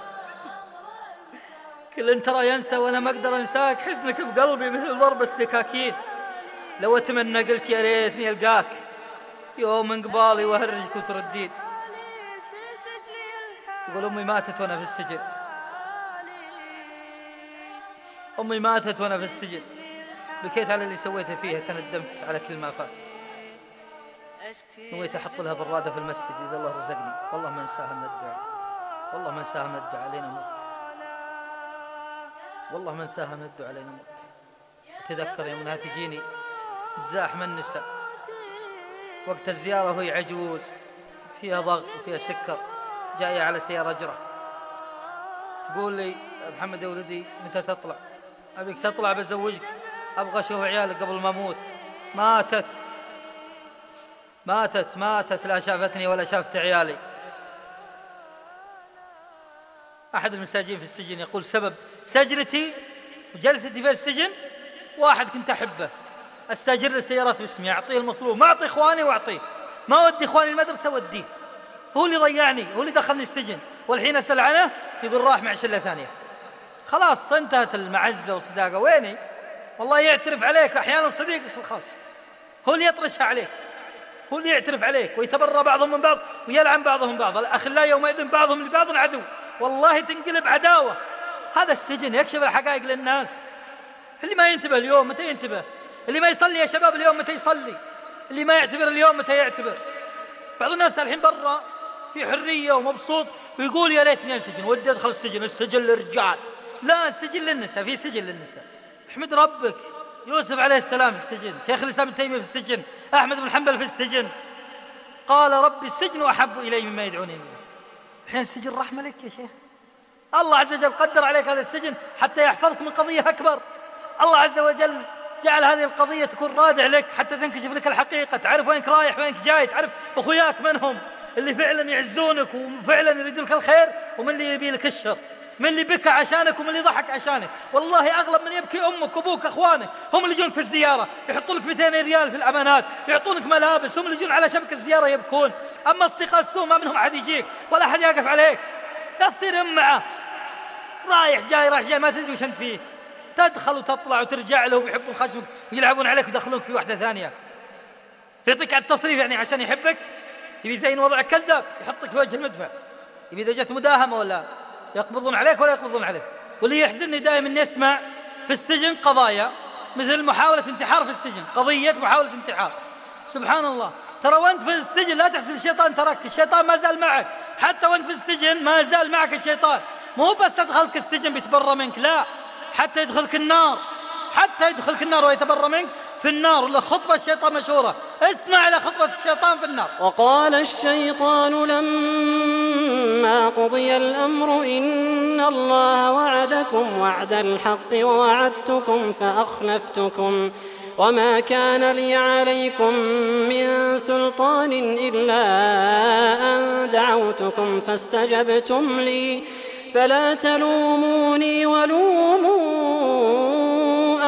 كل ترى ينسى ولا ما أقدر أنساك. حزنك بقلبي مثل ضرب السكاكين، لو أتمنى قلت يا ريتني ألقاك يوم من قبالي وأهرجك وتردين. يقول أمي ماتت وأنا في السجن، أمي ماتت وأنا في السجن، بكيت على اللي سويته فيها، تندمت على كل ما فات. نويت أحط لها برادة في المسجد إذا الله رزقني، والله ما انساها من الدعاء، والله ما انساها من الدعاء لين أموت، والله ما انساها من الدعاء لين أموت. أتذكر يوم أنها تجيني تزاحم النساء وقت الزيارة وهي عجوز فيها ضغط وفيها سكر، جاية على سيارة أجرة، تقول لي محمد يا ولدي متى تطلع؟ أبيك تطلع بزوجك، أبغى أشوف عيالك قبل ما أموت. ماتت لا شافتني ولا شافت عيالي. أحد المساجين في السجن يقول سبب سجنتي وجلستي في السجن واحد كنت أحبه، أستأجر له سيارات باسمي، أعطيه المصروف، ما أعطي إخواني وأعطيه، ما ودي إخواني المدرسة وديه، هو اللي ضيعني، هو اللي دخلني السجن، والحين أسأل عنه يقول راح مع شلة ثانية. خلاص انتهت المعزة والصداقة. ويني؟ والله يعترف عليك أحيانا صديقك الخاص، هو اللي يطرشها عليك، هو اللي يعترف عليك، ويتبرى بعضهم من بعض ويلعن بعضهم بعض. الأخلاء يومئذ بعضهم لبعض عدو، والله تنقلب عداوة. هذا السجن يكشف الحقائق للناس. اللي ما ينتبه اليوم متى ينتبه؟ اللي ما يصلي يا شباب اليوم متى يصلي؟ اللي ما يعتبر اليوم متى يعتبر؟ بعض الناس الحين برا في حرية ومبسوط ويقول يا ليتني انسجن، ودي ادخل السجن، السجن للرجال. لا، السجن للنساء، في سجن للنساء. احمد ربك، يوسف عليه السلام في السجن، شيخ الإسلام ابن تيمية في السجن، أحمد بن حنبل في السجن، قال ربي السجن أحب إلي مما يدعونني إليه. الحين السجن رحمة لك يا شيخ، الله عز وجل قدر عليك هذا السجن حتى يحفظك من قضية أكبر. الله عز وجل جعل هذه القضية تكون رادع لك حتى تنكشف لك الحقيقة، تعرف وينك رايح وينك جاي، تعرف أخوياك منهم اللي فعلا يعزونك وفعلا يريدون لك الخير، ومن اللي يبي لك الشر، من اللي بكى عشانك ومن اللي ضحك عشانك. والله أغلب من يبكي أمك وأبوك أخوانك، هم اللي يجونك في الزيارة يحطوا لك 200 ريال في الأمانات، يعطونك ملابس، هم اللي يجون على شبكة الزيارة يبكون. أما أصدقاء السوء ما منهم أحد يجيك ولا أحد يقف عليك، لا تصير معه رايح جاي ما تدري وش أنت فيه، تدخل وتطلع وترجع له ويحبون خشمك ويلعبون عليك ويدخلونك في واحدة ثانية. يعطيك على التصريف يعني عشان يحبك، يبي يزين وضعك كذاب، يحطك في وجه المدفع، يبي إذا جت مداهمة ولا يقبضون عليك ولا يقبضون عليك. واللي يحزنني دائما نسمع في السجن قضايا مثل محاولة انتحار في السجن، قضية محاولة انتحار. سبحان الله، ترى وانت في السجن لا تحسب الشيطان ترك، الشيطان ما زال معك، حتى وانت في السجن ما زال معك الشيطان. مو بس أدخلك السجن بيتبرى منك، لا، حتى يدخلك النار ويتبرى منك في النار. ولا خطبة الشيطان مشهورة، اسمع إلى خطبة الشيطان في النار. وقال الشيطان لما قضي الأمر إن الله وعدكم وعد الحق ووعدتكم فأخلفتكم وما كان لي عليكم من سلطان إلا أن دعوتكم فاستجبتم لي فلا تلوموني ولوموا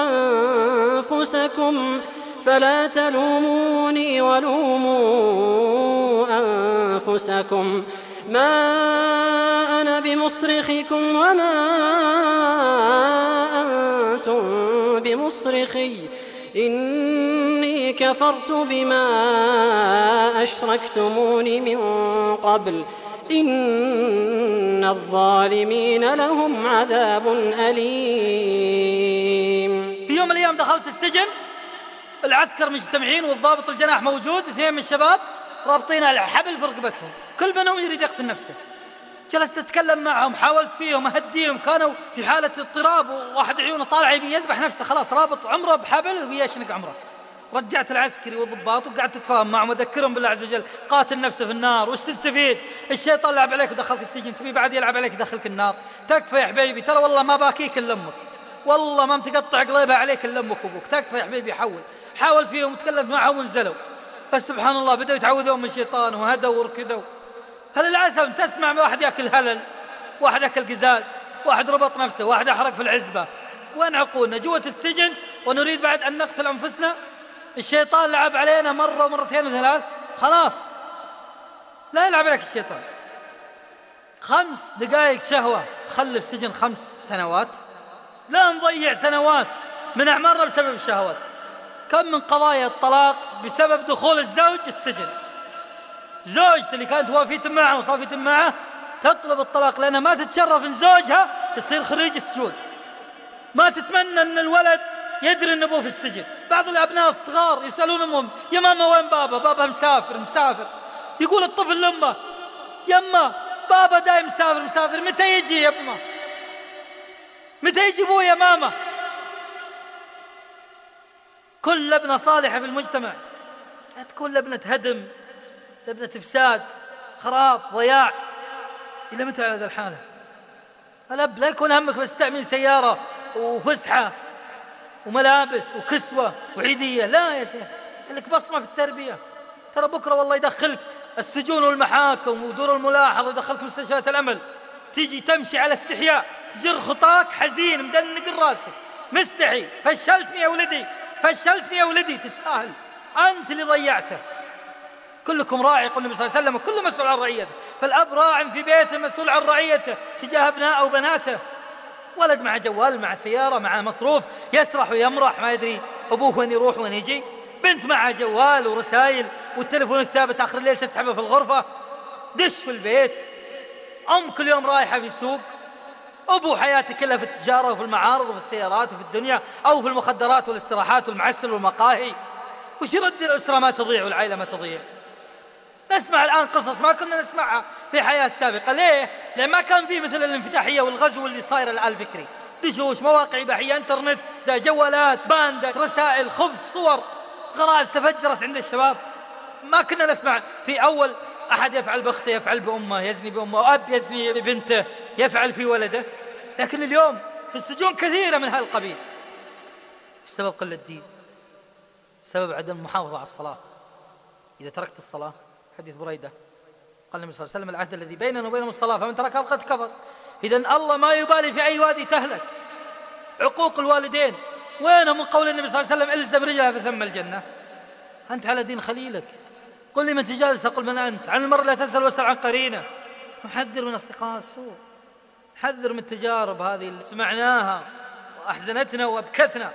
أنفسكم ما أنا بمصرخكم وما أنتم بمصرخي إني كفرت بما أشركتمون من قبل إن الظالمين لهم عذاب أليم. في يوم من الأيام دخلت السجن، العسكر مجتمعين والضابط الجناح موجود، 2 من الشباب رابطين على حبل في رقبتهم، كل منهم يريد يقتل نفسه. جلست أتكلم معهم، حاولت فيهم أهديهم، كانوا في حالة اضطراب، وواحد عيونه طالع يبي يذبح نفسه، خلاص رابط عمره بحبل ويشنق عمره. رجعت العسكري والضباط وقعدت أتفاهم معهم وأذكرهم بالله عز وجل، قاتل نفسه في النار وش تستفيد؟ الشيطان لعب عليك ودخلك السجن، تبي بعد يلعب عليك يدخلك النار؟ تكفى يا حبيبي، ترى والله ما باكيك إلا أمك، والله ما متقطع قليبها عليك إلا أمك وأبوك، تكفى يا حبيبي. حاول فيهم وتكلمت معهم ونزلوا، بس سبحان الله بدأوا يتعوذون من الشيطان وهدوا وركدوا. هل العسل تسمع واحد يأكل هلل، واحد أكل قزاز، واحد ربط نفسه، واحد أحرق في العزبة. وين عقولنا؟ جوة السجن ونريد بعد أن نقتل أنفسنا. الشيطان لعب علينا مرة ومرتين وثلاث، خلاص لا يلعب عليك الشيطان. 5 دقائق شهوة خلف سجن 5 سنوات، لا نضيع سنوات من أعمارنا بسبب الشهوات. كم من قضايا الطلاق بسبب دخول الزوج السجن، زوجته اللي كانت وافية معه وصافية معه تطلب الطلاق لأنها ما تتشرف إن زوجها يصير خريج السجون، ما تتمنى أن الولد يدري أن أبوه في السجن. بعض الأبناء الصغار يسألون أمهم يا ماما وين بابا؟ بابا مسافر. يقول الطفل لأمه يما بابا دايم مسافر، متى يجي يا أمه؟ متى يجي أبوه يا ماما؟ كل لبنة صالحة في المجتمع، لا تكون لبنة هدم، لبنة إفساد، خراب، ضياع. إلى متى على هذا الحالة؟ الأب لا يكون همك بس تأمين سيارة وفسحة وملابس وكسوة وعيدية، لا يا شيخ، لك بصمة في التربية. ترى بكرة والله يدخلك السجون والمحاكم ودور الملاحظة ويدخلك مستشفيات الأمل، تيجي تمشي على استحياء، تجر خطاك حزين مدنق راسك مستحي، فشلتني يا ولدي، فشلتني يا ولدي، تستاهل، أنت اللي ضيعته. كلكم راعي يقول النبي صلى الله عليه وسلم، وكل مسؤول عن رعيته، فالأب راع في بيته مسؤول عن رعيته تجاه أبنائه وبناته. ولد مع جوال، مع سيارة، مع مصروف، يسرح ويمرح ما يدري أبوه وين يروح وين يجي. بنت مع جوال ورسائل والتلفون الثابت آخر الليل تسحبه في الغرفة، دش في البيت. أم كل يوم رايحة في السوق، أبو حياتي كلها في التجارة وفي المعارض وفي السيارات وفي الدنيا، أو في المخدرات والاستراحات والمعسل والمقاهي. وش يرد الأسرة ما تضيع والعائلة ما تضيع؟ نسمع الآن قصص ما كنا نسمعها في حياة سابقة. ليه؟ لأن ما كان فيه مثل الانفتاحية والغزو اللي صاير الآن الفكري، دشوش، مواقع إباحية، انترنت، جوالات، باندة، رسائل، خبث، صور، غرائز تفجرت عند الشباب. ما كنا نسمع في أول أحد يفعل بأخته، يفعل بأمه، يزني بأمه، وأب يزني ببنته، يفعل في ولده. لكن اليوم في السجون كثيرة من هذا القبيل. السبب قلة الدين، السبب عدم المحافظة على الصلاة. إذا تركت الصلاة، حديث بريدة قال النبي صلى الله عليه وسلم: العهد الذي بيننا وبينهم الصلاة، فمن تركها فقد كفر. إذن الله ما يبالي في أي وادي تهلك. عقوق الوالدين وين من قول النبي صلى الله عليه وسلم: الزم رجلها فثم الجنة؟ أنت على دين خليلك. قل لي من تجالس، أقول من أنت. عن المرء لا تسأل واسأل عن قرينه. نحذر من أصدقاء السوء، نحذر من التجارب هذه اللي سمعناها وأحزنتنا وأبكتنا.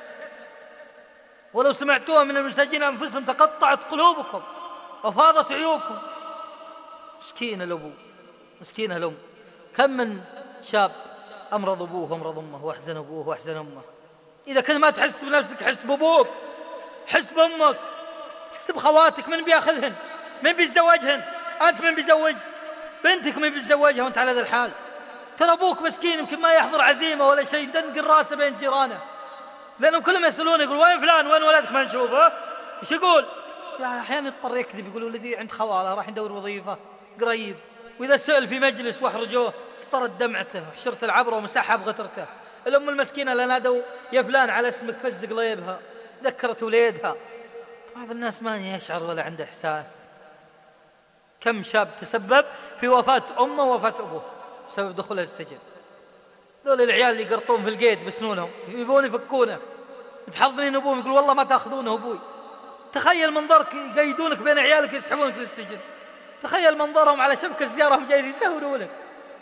ولو سمعتوها من المساجين أنفسهم تقطعت قلوبكم وفاضت عيوبكم. مسكين الأبو، مسكينة الأم. كم من شاب أمرض أبوه وأمرض أمه، وأحزن أبوه وأحزن أمه. إذا كنت ما تحس بنفسك، حس بأبوك، حس بأمك، حس بخواتك. من بياخذهن؟ من بيتزوجهن؟ أنت من بيزوج بنتك؟ من بيتزوجها وأنت على هذا الحال؟ ترى أبوك مسكين يمكن ما يحضر عزيمة ولا شيء، دنق الراسة بين جيرانه، لأنهم كلهم يسألون، يقول: وين فلان؟ وين ولدك؟ ما نشوفه. إيش يقول؟ يعني أحيانا يضطر يكذب، يقول: ولدي عند خواله راح يدور وظيفة قريب. وإذا سأل في مجلس واحرجوه اخترت دمعته وحشرت العبرة ومسحها بغترته. الأم المسكينة لا نادوا: يا فلان على اسمك، فز قليبها، ذكرت وليدها. بعض الناس ما يشعر ولا عنده إحساس. كم شاب تسبب في وفاة أمه ووفاة أبوه بسبب دخوله السجن. دول العيال اللي يقرطون في القيد بسنونهم، يبون يفكونه، متحضنين أبوهم، يقول: والله ما تأخذونه أبوي. تخيل منظرك، يقيدونك بين عيالك يسحبونك للسجن. تخيل منظرهم على شبكة الزيارة هم جايين يسهروا لك.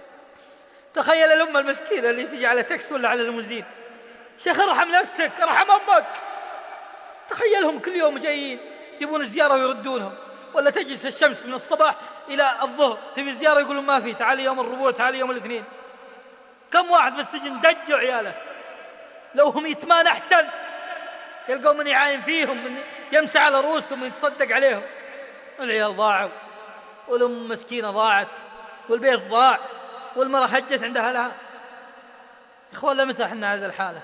تخيل الأمة المسكينة اللي تجي على تاكس ولا على الموزين. شيخ ارحم نفسك، ارحم أمك. تخيلهم كل يوم جايين يبون زيارة ويردونهم. ولا تجلس الشمس من الصباح إلى الظهر، تبي زيارة يقولون ما في، تعالي يوم الربوع، تعالي يوم الاثنين. كم واحد في السجن دجوا عياله، لو هم يتمان أحسن، يلقوا من يعاين فيهم، من يمسح على رؤوسهم، من يتصدق عليهم. العيال ضاعوا، والأم مسكينة ضاعت، والبيت ضاع، والمرأة هجت عند أهلها. إخوان لمتى احنا هذه الحالة؟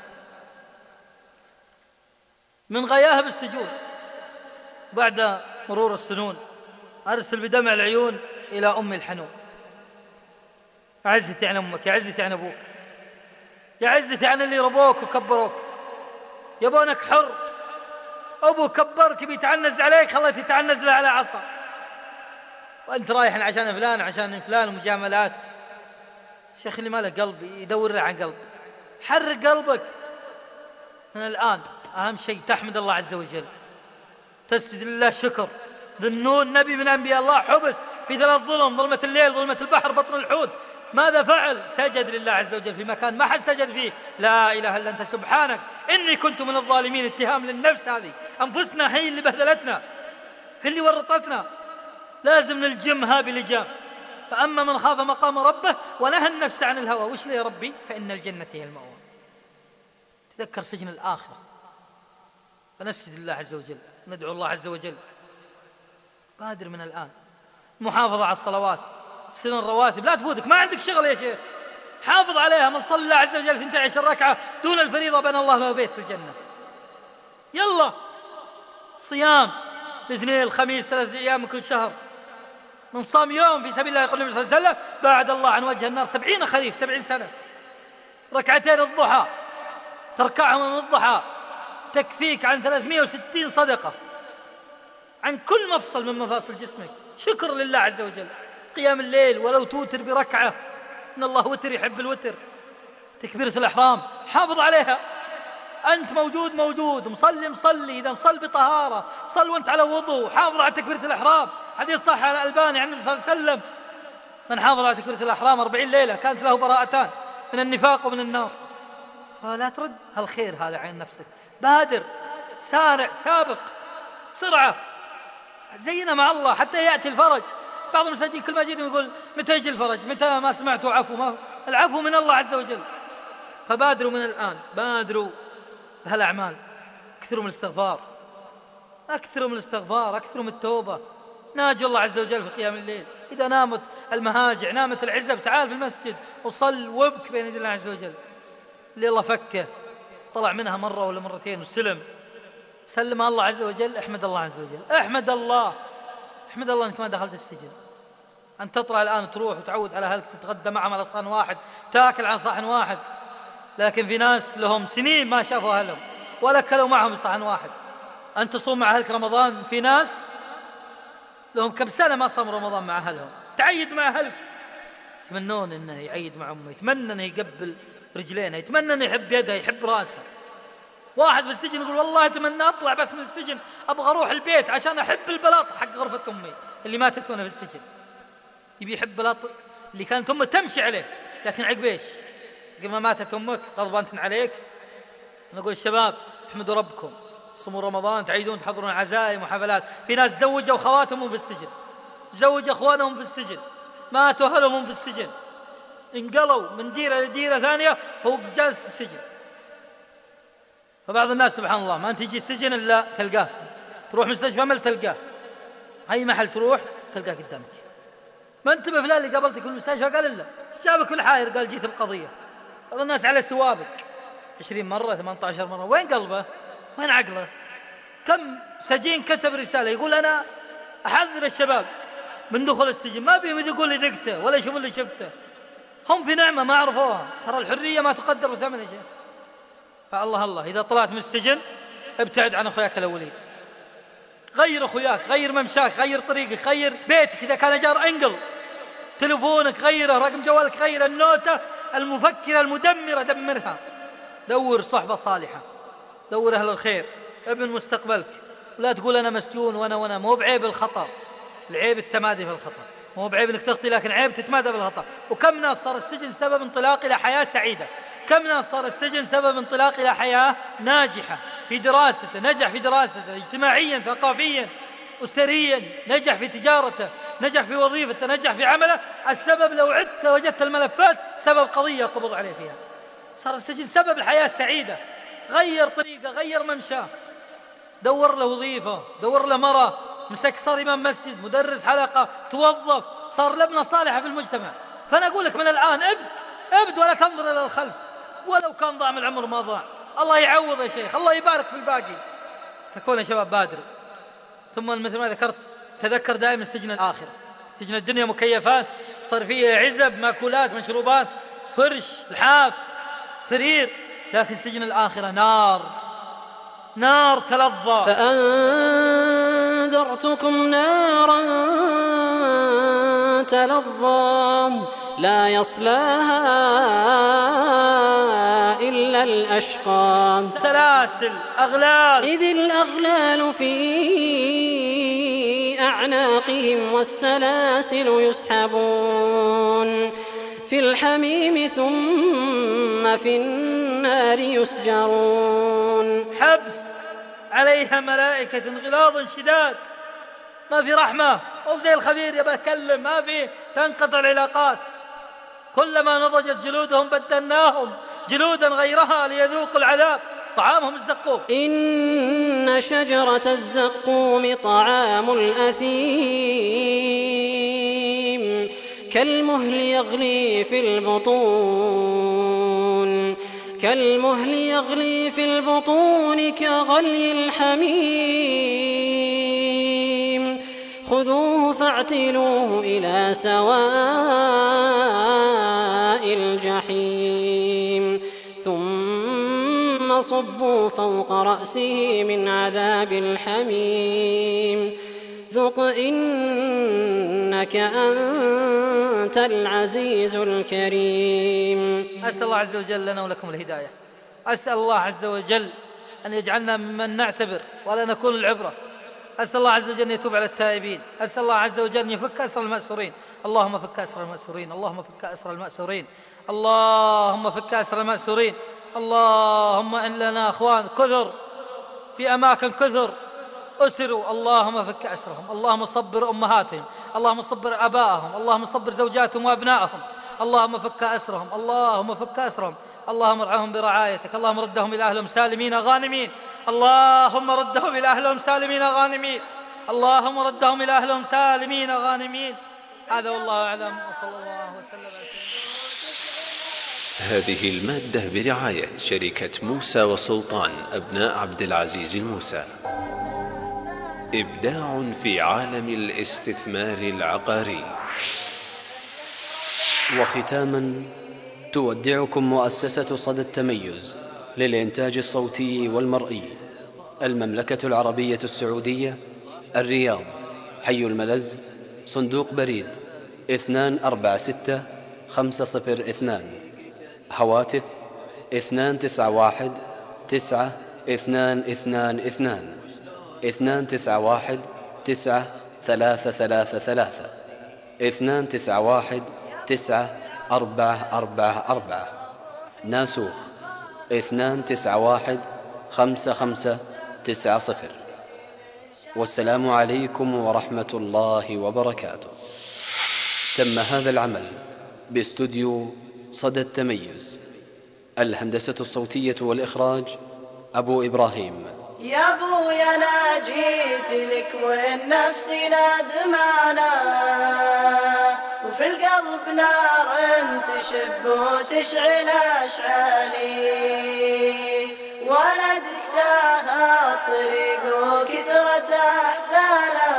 من غياهب السجون بعد مرور السنون أرسل بدمع العيون إلى أم الحنون: يا عزتي عن أمك، يا عزتي عن أبوك، يا عزتي عن اللي ربوك وكبروك. يبونك حر، أبوك كبرك بيتعنز عليك، خليت يتعنز له على عصا، وأنت رايح عشان فلان عشان فلان ومجاملات. الشيخ اللي ما له قلب يدور له عن قلب. حرك قلبك من الآن. أهم شيء تحمد الله عز وجل، تسجد لله شكر. ذنون نبي من أنبياء الله حبس في 3 ظلم: ظلمة الليل، ظلمة البحر، بطن الحوت. ماذا فعل؟ سجد لله عز وجل في مكان ما حد سجد فيه. لا إله إلا أنت سبحانك إني كنت من الظالمين. اتهام للنفس، هذه أنفسنا هي اللي بهدلتنا، هي اللي ورطتنا. لازم نلجمها بلجام. فأما من خاف مقام ربه ونهى النفس عن الهوى، وش لي يا ربي؟ فإن الجنة هي المأوى. تذكر سجن الآخرة. فنسجد الله عز وجل، ندعو الله عز وجل. بادر من الآن. محافظة على الصلوات، سنن الرواتب لا تفوتك. ما عندك شغل يا شيخ، حافظ عليها. من صلى الله عز وجل 12 ركعة دون الفريضة بنى الله له بيت في الجنة. يلا صيام الاثنين الخميس 3 أيام من كل شهر. من صام يوم في سبيل الله يقول النبي صلى الله عليه وسلم بعد الله عن وجه النار 70 خريف 70 سنة. ركعتين الضحى تركعهم من الضحى تكفيك عن 360 صدقة عن كل مفصل من مفاصل جسمك، شكر لله عز وجل. قيام الليل ولو توتر بركعة، إن الله وتر يحب الوتر. تكبيرة الإحرام حافظ عليها، أنت موجود مصلي، إذا صل بطهارة، صل وأنت على وضوء، حافظ على تكبيرة الإحرام. حديث صح على الألباني عن النبي صلى الله عليه وسلم من حافظ على تكبيرة الإحرام 40 ليلة كانت له براءتان من النفاق ومن النار. فلا ترد هالخير هذا عين نفسك، بادر، سارع، سابق، سرعة، زينا مع الله حتى يأتي الفرج. بعض المساجين كل ما جيتم يقول متى يجي الفرج، متى ما سمعتوا عفو، ما العفو من الله عز وجل. فبادروا من الآن، بادروا بهالأعمال. أكثروا من الاستغفار، أكثروا من التوبة. ناجوا الله عز وجل في قيام الليل. إذا نامت المهاجع، نامت العزب، تعال في المسجد وصل وابك بين يدي الله عز وجل. اللي الله فكه طلع منها مرة ولا مرتين وسلم، سلم الله عز وجل، احمد الله عز وجل، احمد الله انك ما دخلت السجن. أن تطلع الآن وتروح وتعود على أهلك، تتغدى معهم على صحن واحد، تأكل على صحن واحد. لكن في ناس لهم سنين ما شافوا أهلهم ولا أكلوا معهم صحن واحد. أن تصوم مع أهلك رمضان، في ناس لهم كم سنة ما صاموا رمضان مع أهلهم. تعيد مع أهلك، يتمنون أنه يعيد مع أمه، يتمنى أنه يقبل رجلينه، يتمنى أنه يحب يدها، يحب راسها. واحد في السجن يقول والله أتمنى أطلع بس من السجن، أبغى أروح البيت عشان أحب البلاط حق غرفة أمي اللي ماتت وأنا في السجن. يبي يحب بلاط اللي كانت أمه تمشي عليه، لكن عقب إيش؟ قبل ما ماتت أمك غضبانة عليك. نقول الشباب احمدوا ربكم، صوموا رمضان، تعيدون، تحضرون عزائم وحفلات. في ناس زوجوا خواتهم في السجن، زوج أخوانهم في السجن، ماتوا أهلهم في السجن، انقلوا من ديرة لديرة ثانية، هو جالس في السجن. فبعض الناس سبحان الله ما تجي السجن إلا تلقاه، تروح مستشفى ما تلقاه، أي محل تروح تلقاه قدامك. ما انتبه فلان اللي قابلتك في المستشفى قال إلا جابك في الحائر قال جيت بقضية. بعض الناس على سوابك 20 مرة 18 مرة، وين قلبه؟ وين عقله؟ كم سجين كتب رسالة يقول أنا أحذر الشباب من دخول السجن، ما بيهم يقول لي ذقته ولا يشوفون اللي شفته، هم في نعمة ما عرفوها. ترى الحرية ما تقدر بثمن يا شيخ. فالله إذا طلعت من السجن ابتعد عن أخوياك الأولين، غير أخوياك، غير ممشاك، غير طريقك، غير بيتك، إذا كان جار انقل، تلفونك غيره، رقم جوالك غير، النوتة المفكرة المدمرة دمرها. دور صحبة صالحة، دور أهل الخير، ابن مستقبلك. ولا تقول أنا مسجون وأنا مو بعيب الخطأ، العيب التمادي في الخطأ، مو بعيب أنك تخطي، لكن عيب تتمادى في الخطأ. وكم ناس صار السجن سبب انطلاق إلى حياة سعيدة، كم ناس صار السجن سبب انطلاق إلى حياة ناجحة في دراسته، نجح في دراسته اجتماعيا ثقافيا أسريا، نجح في تجارته، نجح في وظيفته، نجح في عمله. السبب لو عدت وجدت الملفات سبب قضية قبض عليه فيها. صار السجن سبب الحياة السعيدة، غير طريقه، غير ممشاه، دور له وظيفة، دور له مرة، مسك صار إمام مسجد، مدرس حلقة، توظف، صار لبنة صالحة في المجتمع. فأنا أقول لك من الآن ابد ولا تنظر إلى الخلف، ولو كان ضاع من العمر ما ضاع، الله يعوض يا شيخ، الله يبارك في الباقي. تكون يا شباب بادر. ثم مثل ما ذكرت تذكر دائما السجن الآخر. سجن الدنيا مكيفات، صار فيه عزب، مأكولات، مشروبات، فرش، لحاف، سرير، لكن سجن الآخرة نار تلظى. فأنذرتكم نارا تلظى لا يصلاها إلا الأشقى. سلاسل، أغلال، إذ الأغلال في أعناقهم والسلاسل يسحبون في الحميم ثم في النار يسجرون. حبس عليها ملائكة غلاظ شداد، ما في رحمة، أو زي الخبير يبقى أتكلم، ما في، تنقطع العلاقات. كلما نضجت جلودهم بدلناهم جلودا غيرها ليذوقوا العذاب. طعامهم الزقوم. إن شجرة الزقوم طعام الأثيم كالمهل يغلي في البطون كالمهل يغلي في البطون كغلي الحميم خذوه فاعتلوه إلى سواء الجحيم ثم صبوا فوق رأسه من عذاب الحميم ذق إنك أنت العزيز الكريم. أسأل الله عز وجل لنا ولكم الهداية. أسأل الله عز وجل أن يجعلنا ممن نعتبر ولا نكون العبرة. أسأل الله عز وجل أن يتوب على التائبين. أسأل الله عز وجل أن يفك أسر المأسورين. اللهم فك أسر المأسورين، اللهم فك أسر المأسورين، اللهم فك أسر المأسورين. اللهم إن لنا أخوان كثر في أماكن كثر أسروا، اللهم فك أسرهم، اللهم صبر أمهاتهم، اللهم صبر أبائهم، اللهم صبر زوجاتهم وأبنائهم، اللهم فك أسرهم، اللهم فك أسرهم، اللهم ارعاهم برعايتك، اللهم ردهم إلى أهلهم سالمين غانمين، اللهم ردهم إلى أهلهم سالمين غانمين، اللهم ردهم إلى أهلهم سالمين غانمين. هذا والله أعلم، وصلى الله وسلم على هذه المادة برعاية شركة موسى وسلطان أبناء عبد العزيز الموسى. إبداع في عالم الاستثمار العقاري. وختاما تودعكم مؤسسة صدى التميز للإنتاج الصوتي والمرئي، المملكة العربية السعودية، الرياض، حي الملز، صندوق بريد 246502، هواتف 291 9222 291 9333 291 9444 ناسوخ 291 5590. والسلام عليكم ورحمة الله وبركاته. تم هذا العمل باستوديو صدى التميز. الهندسة الصوتية والإخراج أبو إبراهيم. يا ابويا انا جيت لك والنفس ندمانة، وفي القلب نار تشب وتشعل اشعالي، ولدك تاه الطريق وكثرة احزانه،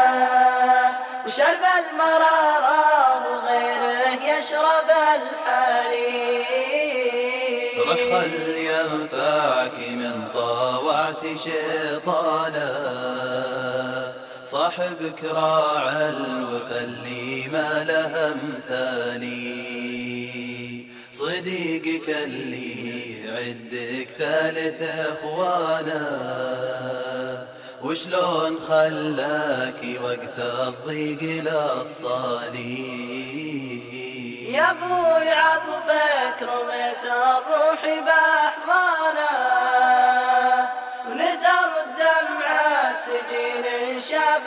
وشرب المرارة وغيره يشرب الحليب. روح خل ينفعك من طاوعت شيطانا، صاحبك راعى الوفا اللي ما له امثالي، صديقك اللي عندك ثالث اخوانا، وشلون خلاك وقت الضيق للصالي. يا ابوي عطفك رميت الروح باحضانه، ونثر الدمعات سجين شاف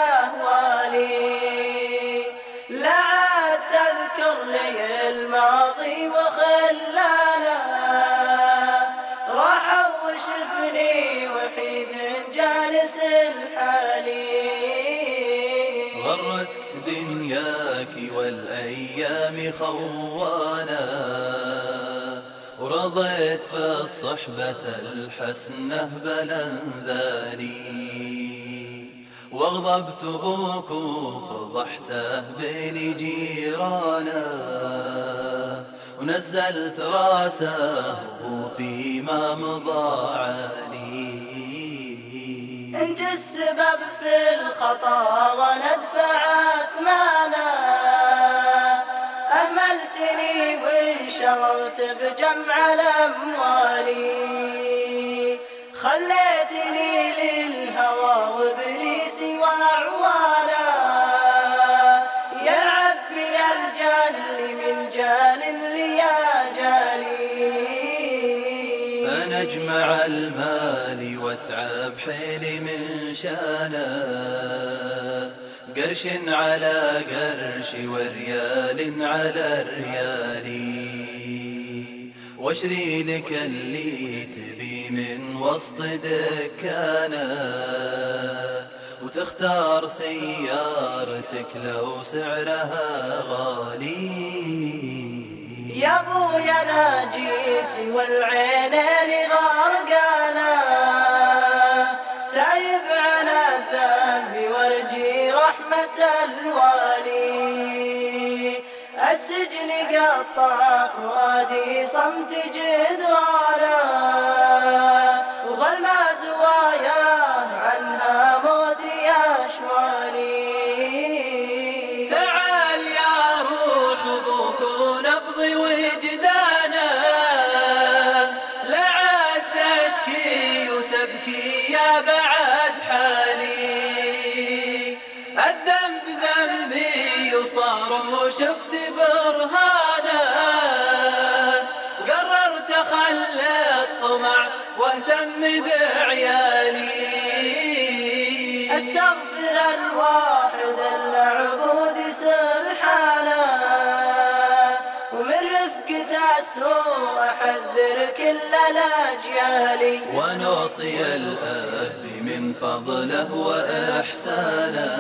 الاهوالي، لا عاد تذكر لي الماضي وخلانا، راح وشفني وحيد جالس الحالي. غرتك دنياك والأيام خوانا، ورضيت في الصحبة الحسنة بلنذاني، واغضبت ابوك وفضحته بين جيرانا، ونزلت راسه فيما مضى علي. انت السبب في الخطا وندفع اثمانا، اهملتني وانشغلت بجمع الاموال، خليتني للهوى وابليسي واعوانا، يلعب بي الجهل من جال ليا جالي. انا اجمع المال واتعب حيلي من شانه، قرش على قرش وريال على ريال، واشري لك اللي تبي من وسط دكانه، وتختار سيارتك لو سعرها غالي. يا ابويا لا جيت والعينين غرقانا تايب على الذنب وارجي رحمة الوالي السجن قطع فؤادي صمت جدرانا وظلم زواياه عنها موتي أشوالي تعال يا روح ابوك ونبضي وجدانا لعد تشكي وتبكي يا بعد حالي الذنب ذنبي وصار وشفت برهانه قررت اخلي الطمع واهتم بعيالي استغفر الواحد المعبود سبحانه ومن رفقة السوء احذر كل الاجيال ونوصي الاب من فضله واحسانه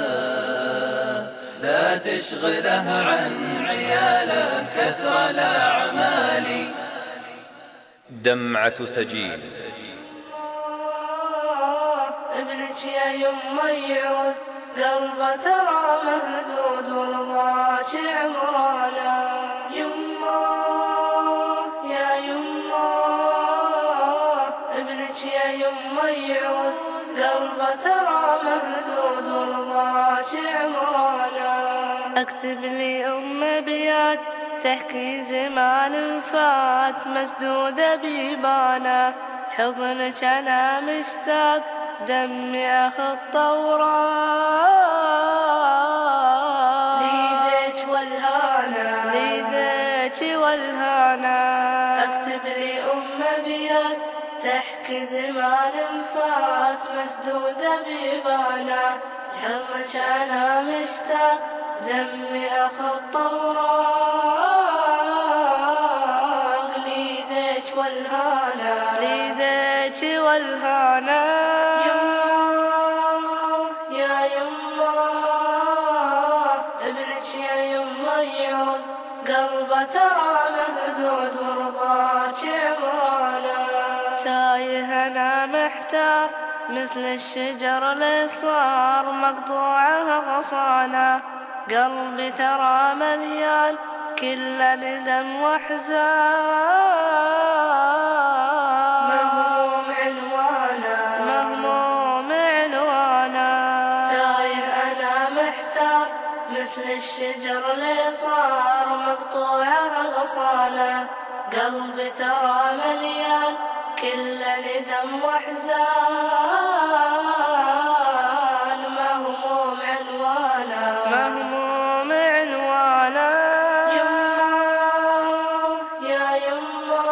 لا تشغله عن عياله كثر الاعمال. دمعة سجين. ابنك يا يمه يعود قلبه ترى مهدود ورضاك عمرانا يمه يا يمه ابنك يا يمه يعود قلبه ترى مهدود ورضاك عمرانا اكتب لي ابيات تحكي زمان فات مسدودة بيبانا حضنك أنا مشتاق دمي أخط وراء ليدك والهانا ليدك والهانا اكتب لي أبيات تحكي زمان فات مسدودة بيبانا حضنك أنا مشتاق دمي أخط وراق ليدك والهانا ليدك والهانا يا يمه ابنك يا يمه يعود قلبه ترى مهدود ورضاك عمرانا تايه أنا محتار مثل الشجر اللي صار مقطوعه غصانا قلبي ترى مليان كل ندم واحزان مهموم عنوانا مهموم عنوانا تايه انا محتار مثل الشجر اللي صار مقطوعه غصانا قلبي ترى مليان كل ندم واحزان مهموم عنوانا مهموم عنوانا يا يمه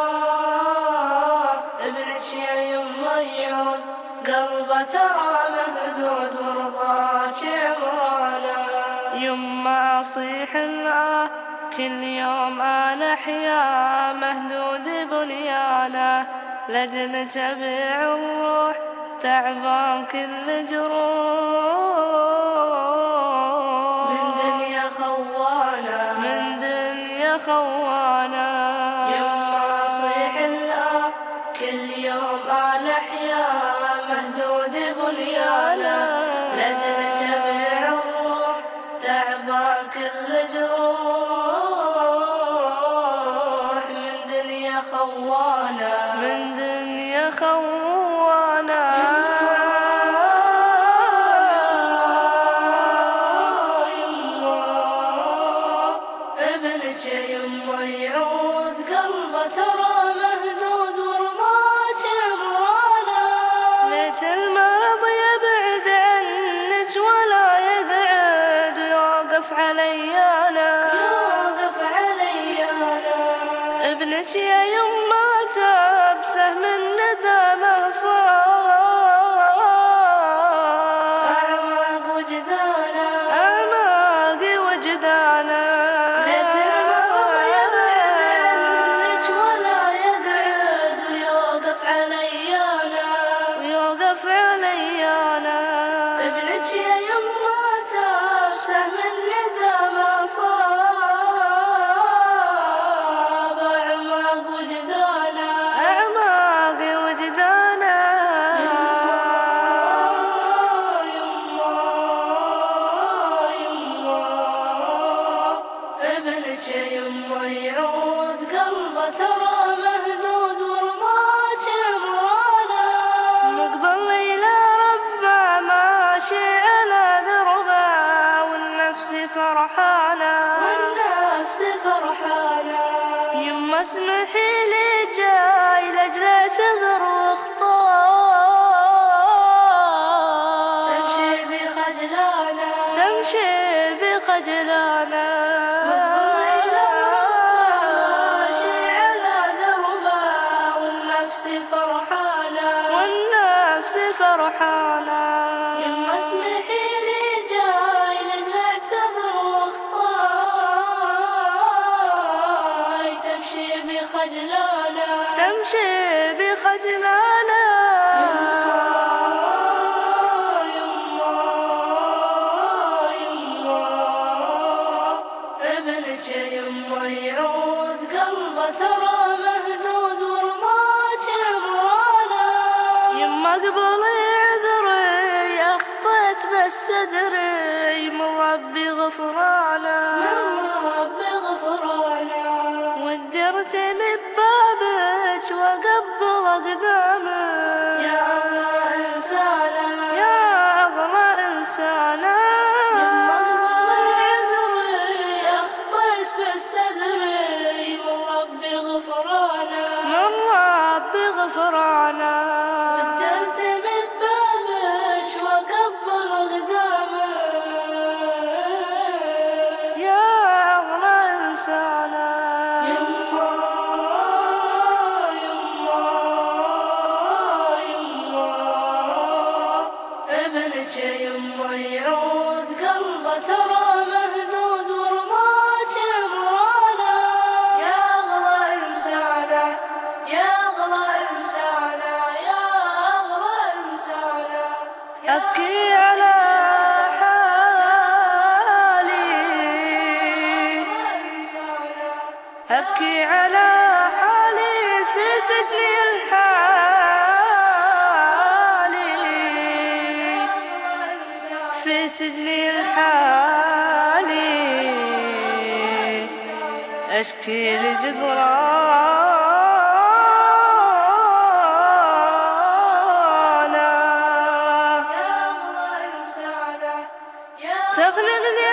ابنك يا يمه يعود قلبه ترى مهدود ورضاك عمرانا يمه اصيح الآه كل يوم انا احيا مهدود بنيانا لجنك ابيع الروح تعبان كل جروح من دنيا خوانا من دنيا خوانا يما اصيح الآه كل يوم انا احيا مهدود بنيانا لجنك ابيع الروح تعبان كل جروح من دنيا خوانا من دنيا خوانا ابنك يا يمه يعود قلبه ترى مهدود ورضاك عمرانا ليت المرض يبعد عنك ولا يقعد ويوقف عليانا يوقف عليانا ابنك يا يمه تبسه من ندمه صار أعماق وجدانا أعماق وجدانا ليت المرض يبعد عنك ولا يقعد ويوقف عليانا ويوقف عليانا ابنك يا يمه تبسه من ندمه صاب اسمحي لي جاي لأجل اعتذر واخطاء. تمشي بخجلانا تمشي بخجلانا ماشي على دربه والنفس فرحانة والنفس فرحانة. يما اسمحي لي جاي لأجل اعتذر واخطاء. تمشي بخجلانا تمشي بخجلانا يما يعود قلبه ثرى مهدود ورضاك عمرانا. يما قبلي عذري أخطيت بس أدري من ربي غفرانا من ربي غفرانا. ودرتني ببابك وأقبل أقدامك يا أغلى إنسانا يا أغلى إنسانا. غفرانا ودرت من بابك وقبل قدامك يا أغلى إنسانا. يما يما يما ابنك يما يعود قلبه ثرى مهدود ورضاك عمرانا. يا أغلى إنسانا يا أبكي على حالي أبكي على حالي في سجني الحالي في سجني الحالي. أشكي لجدران تخنقني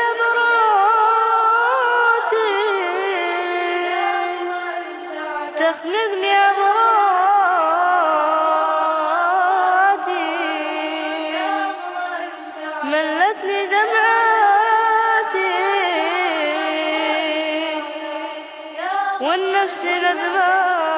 عبراتي تخنقني عبراتي ملتني دمعاتي والنفس ندماتي.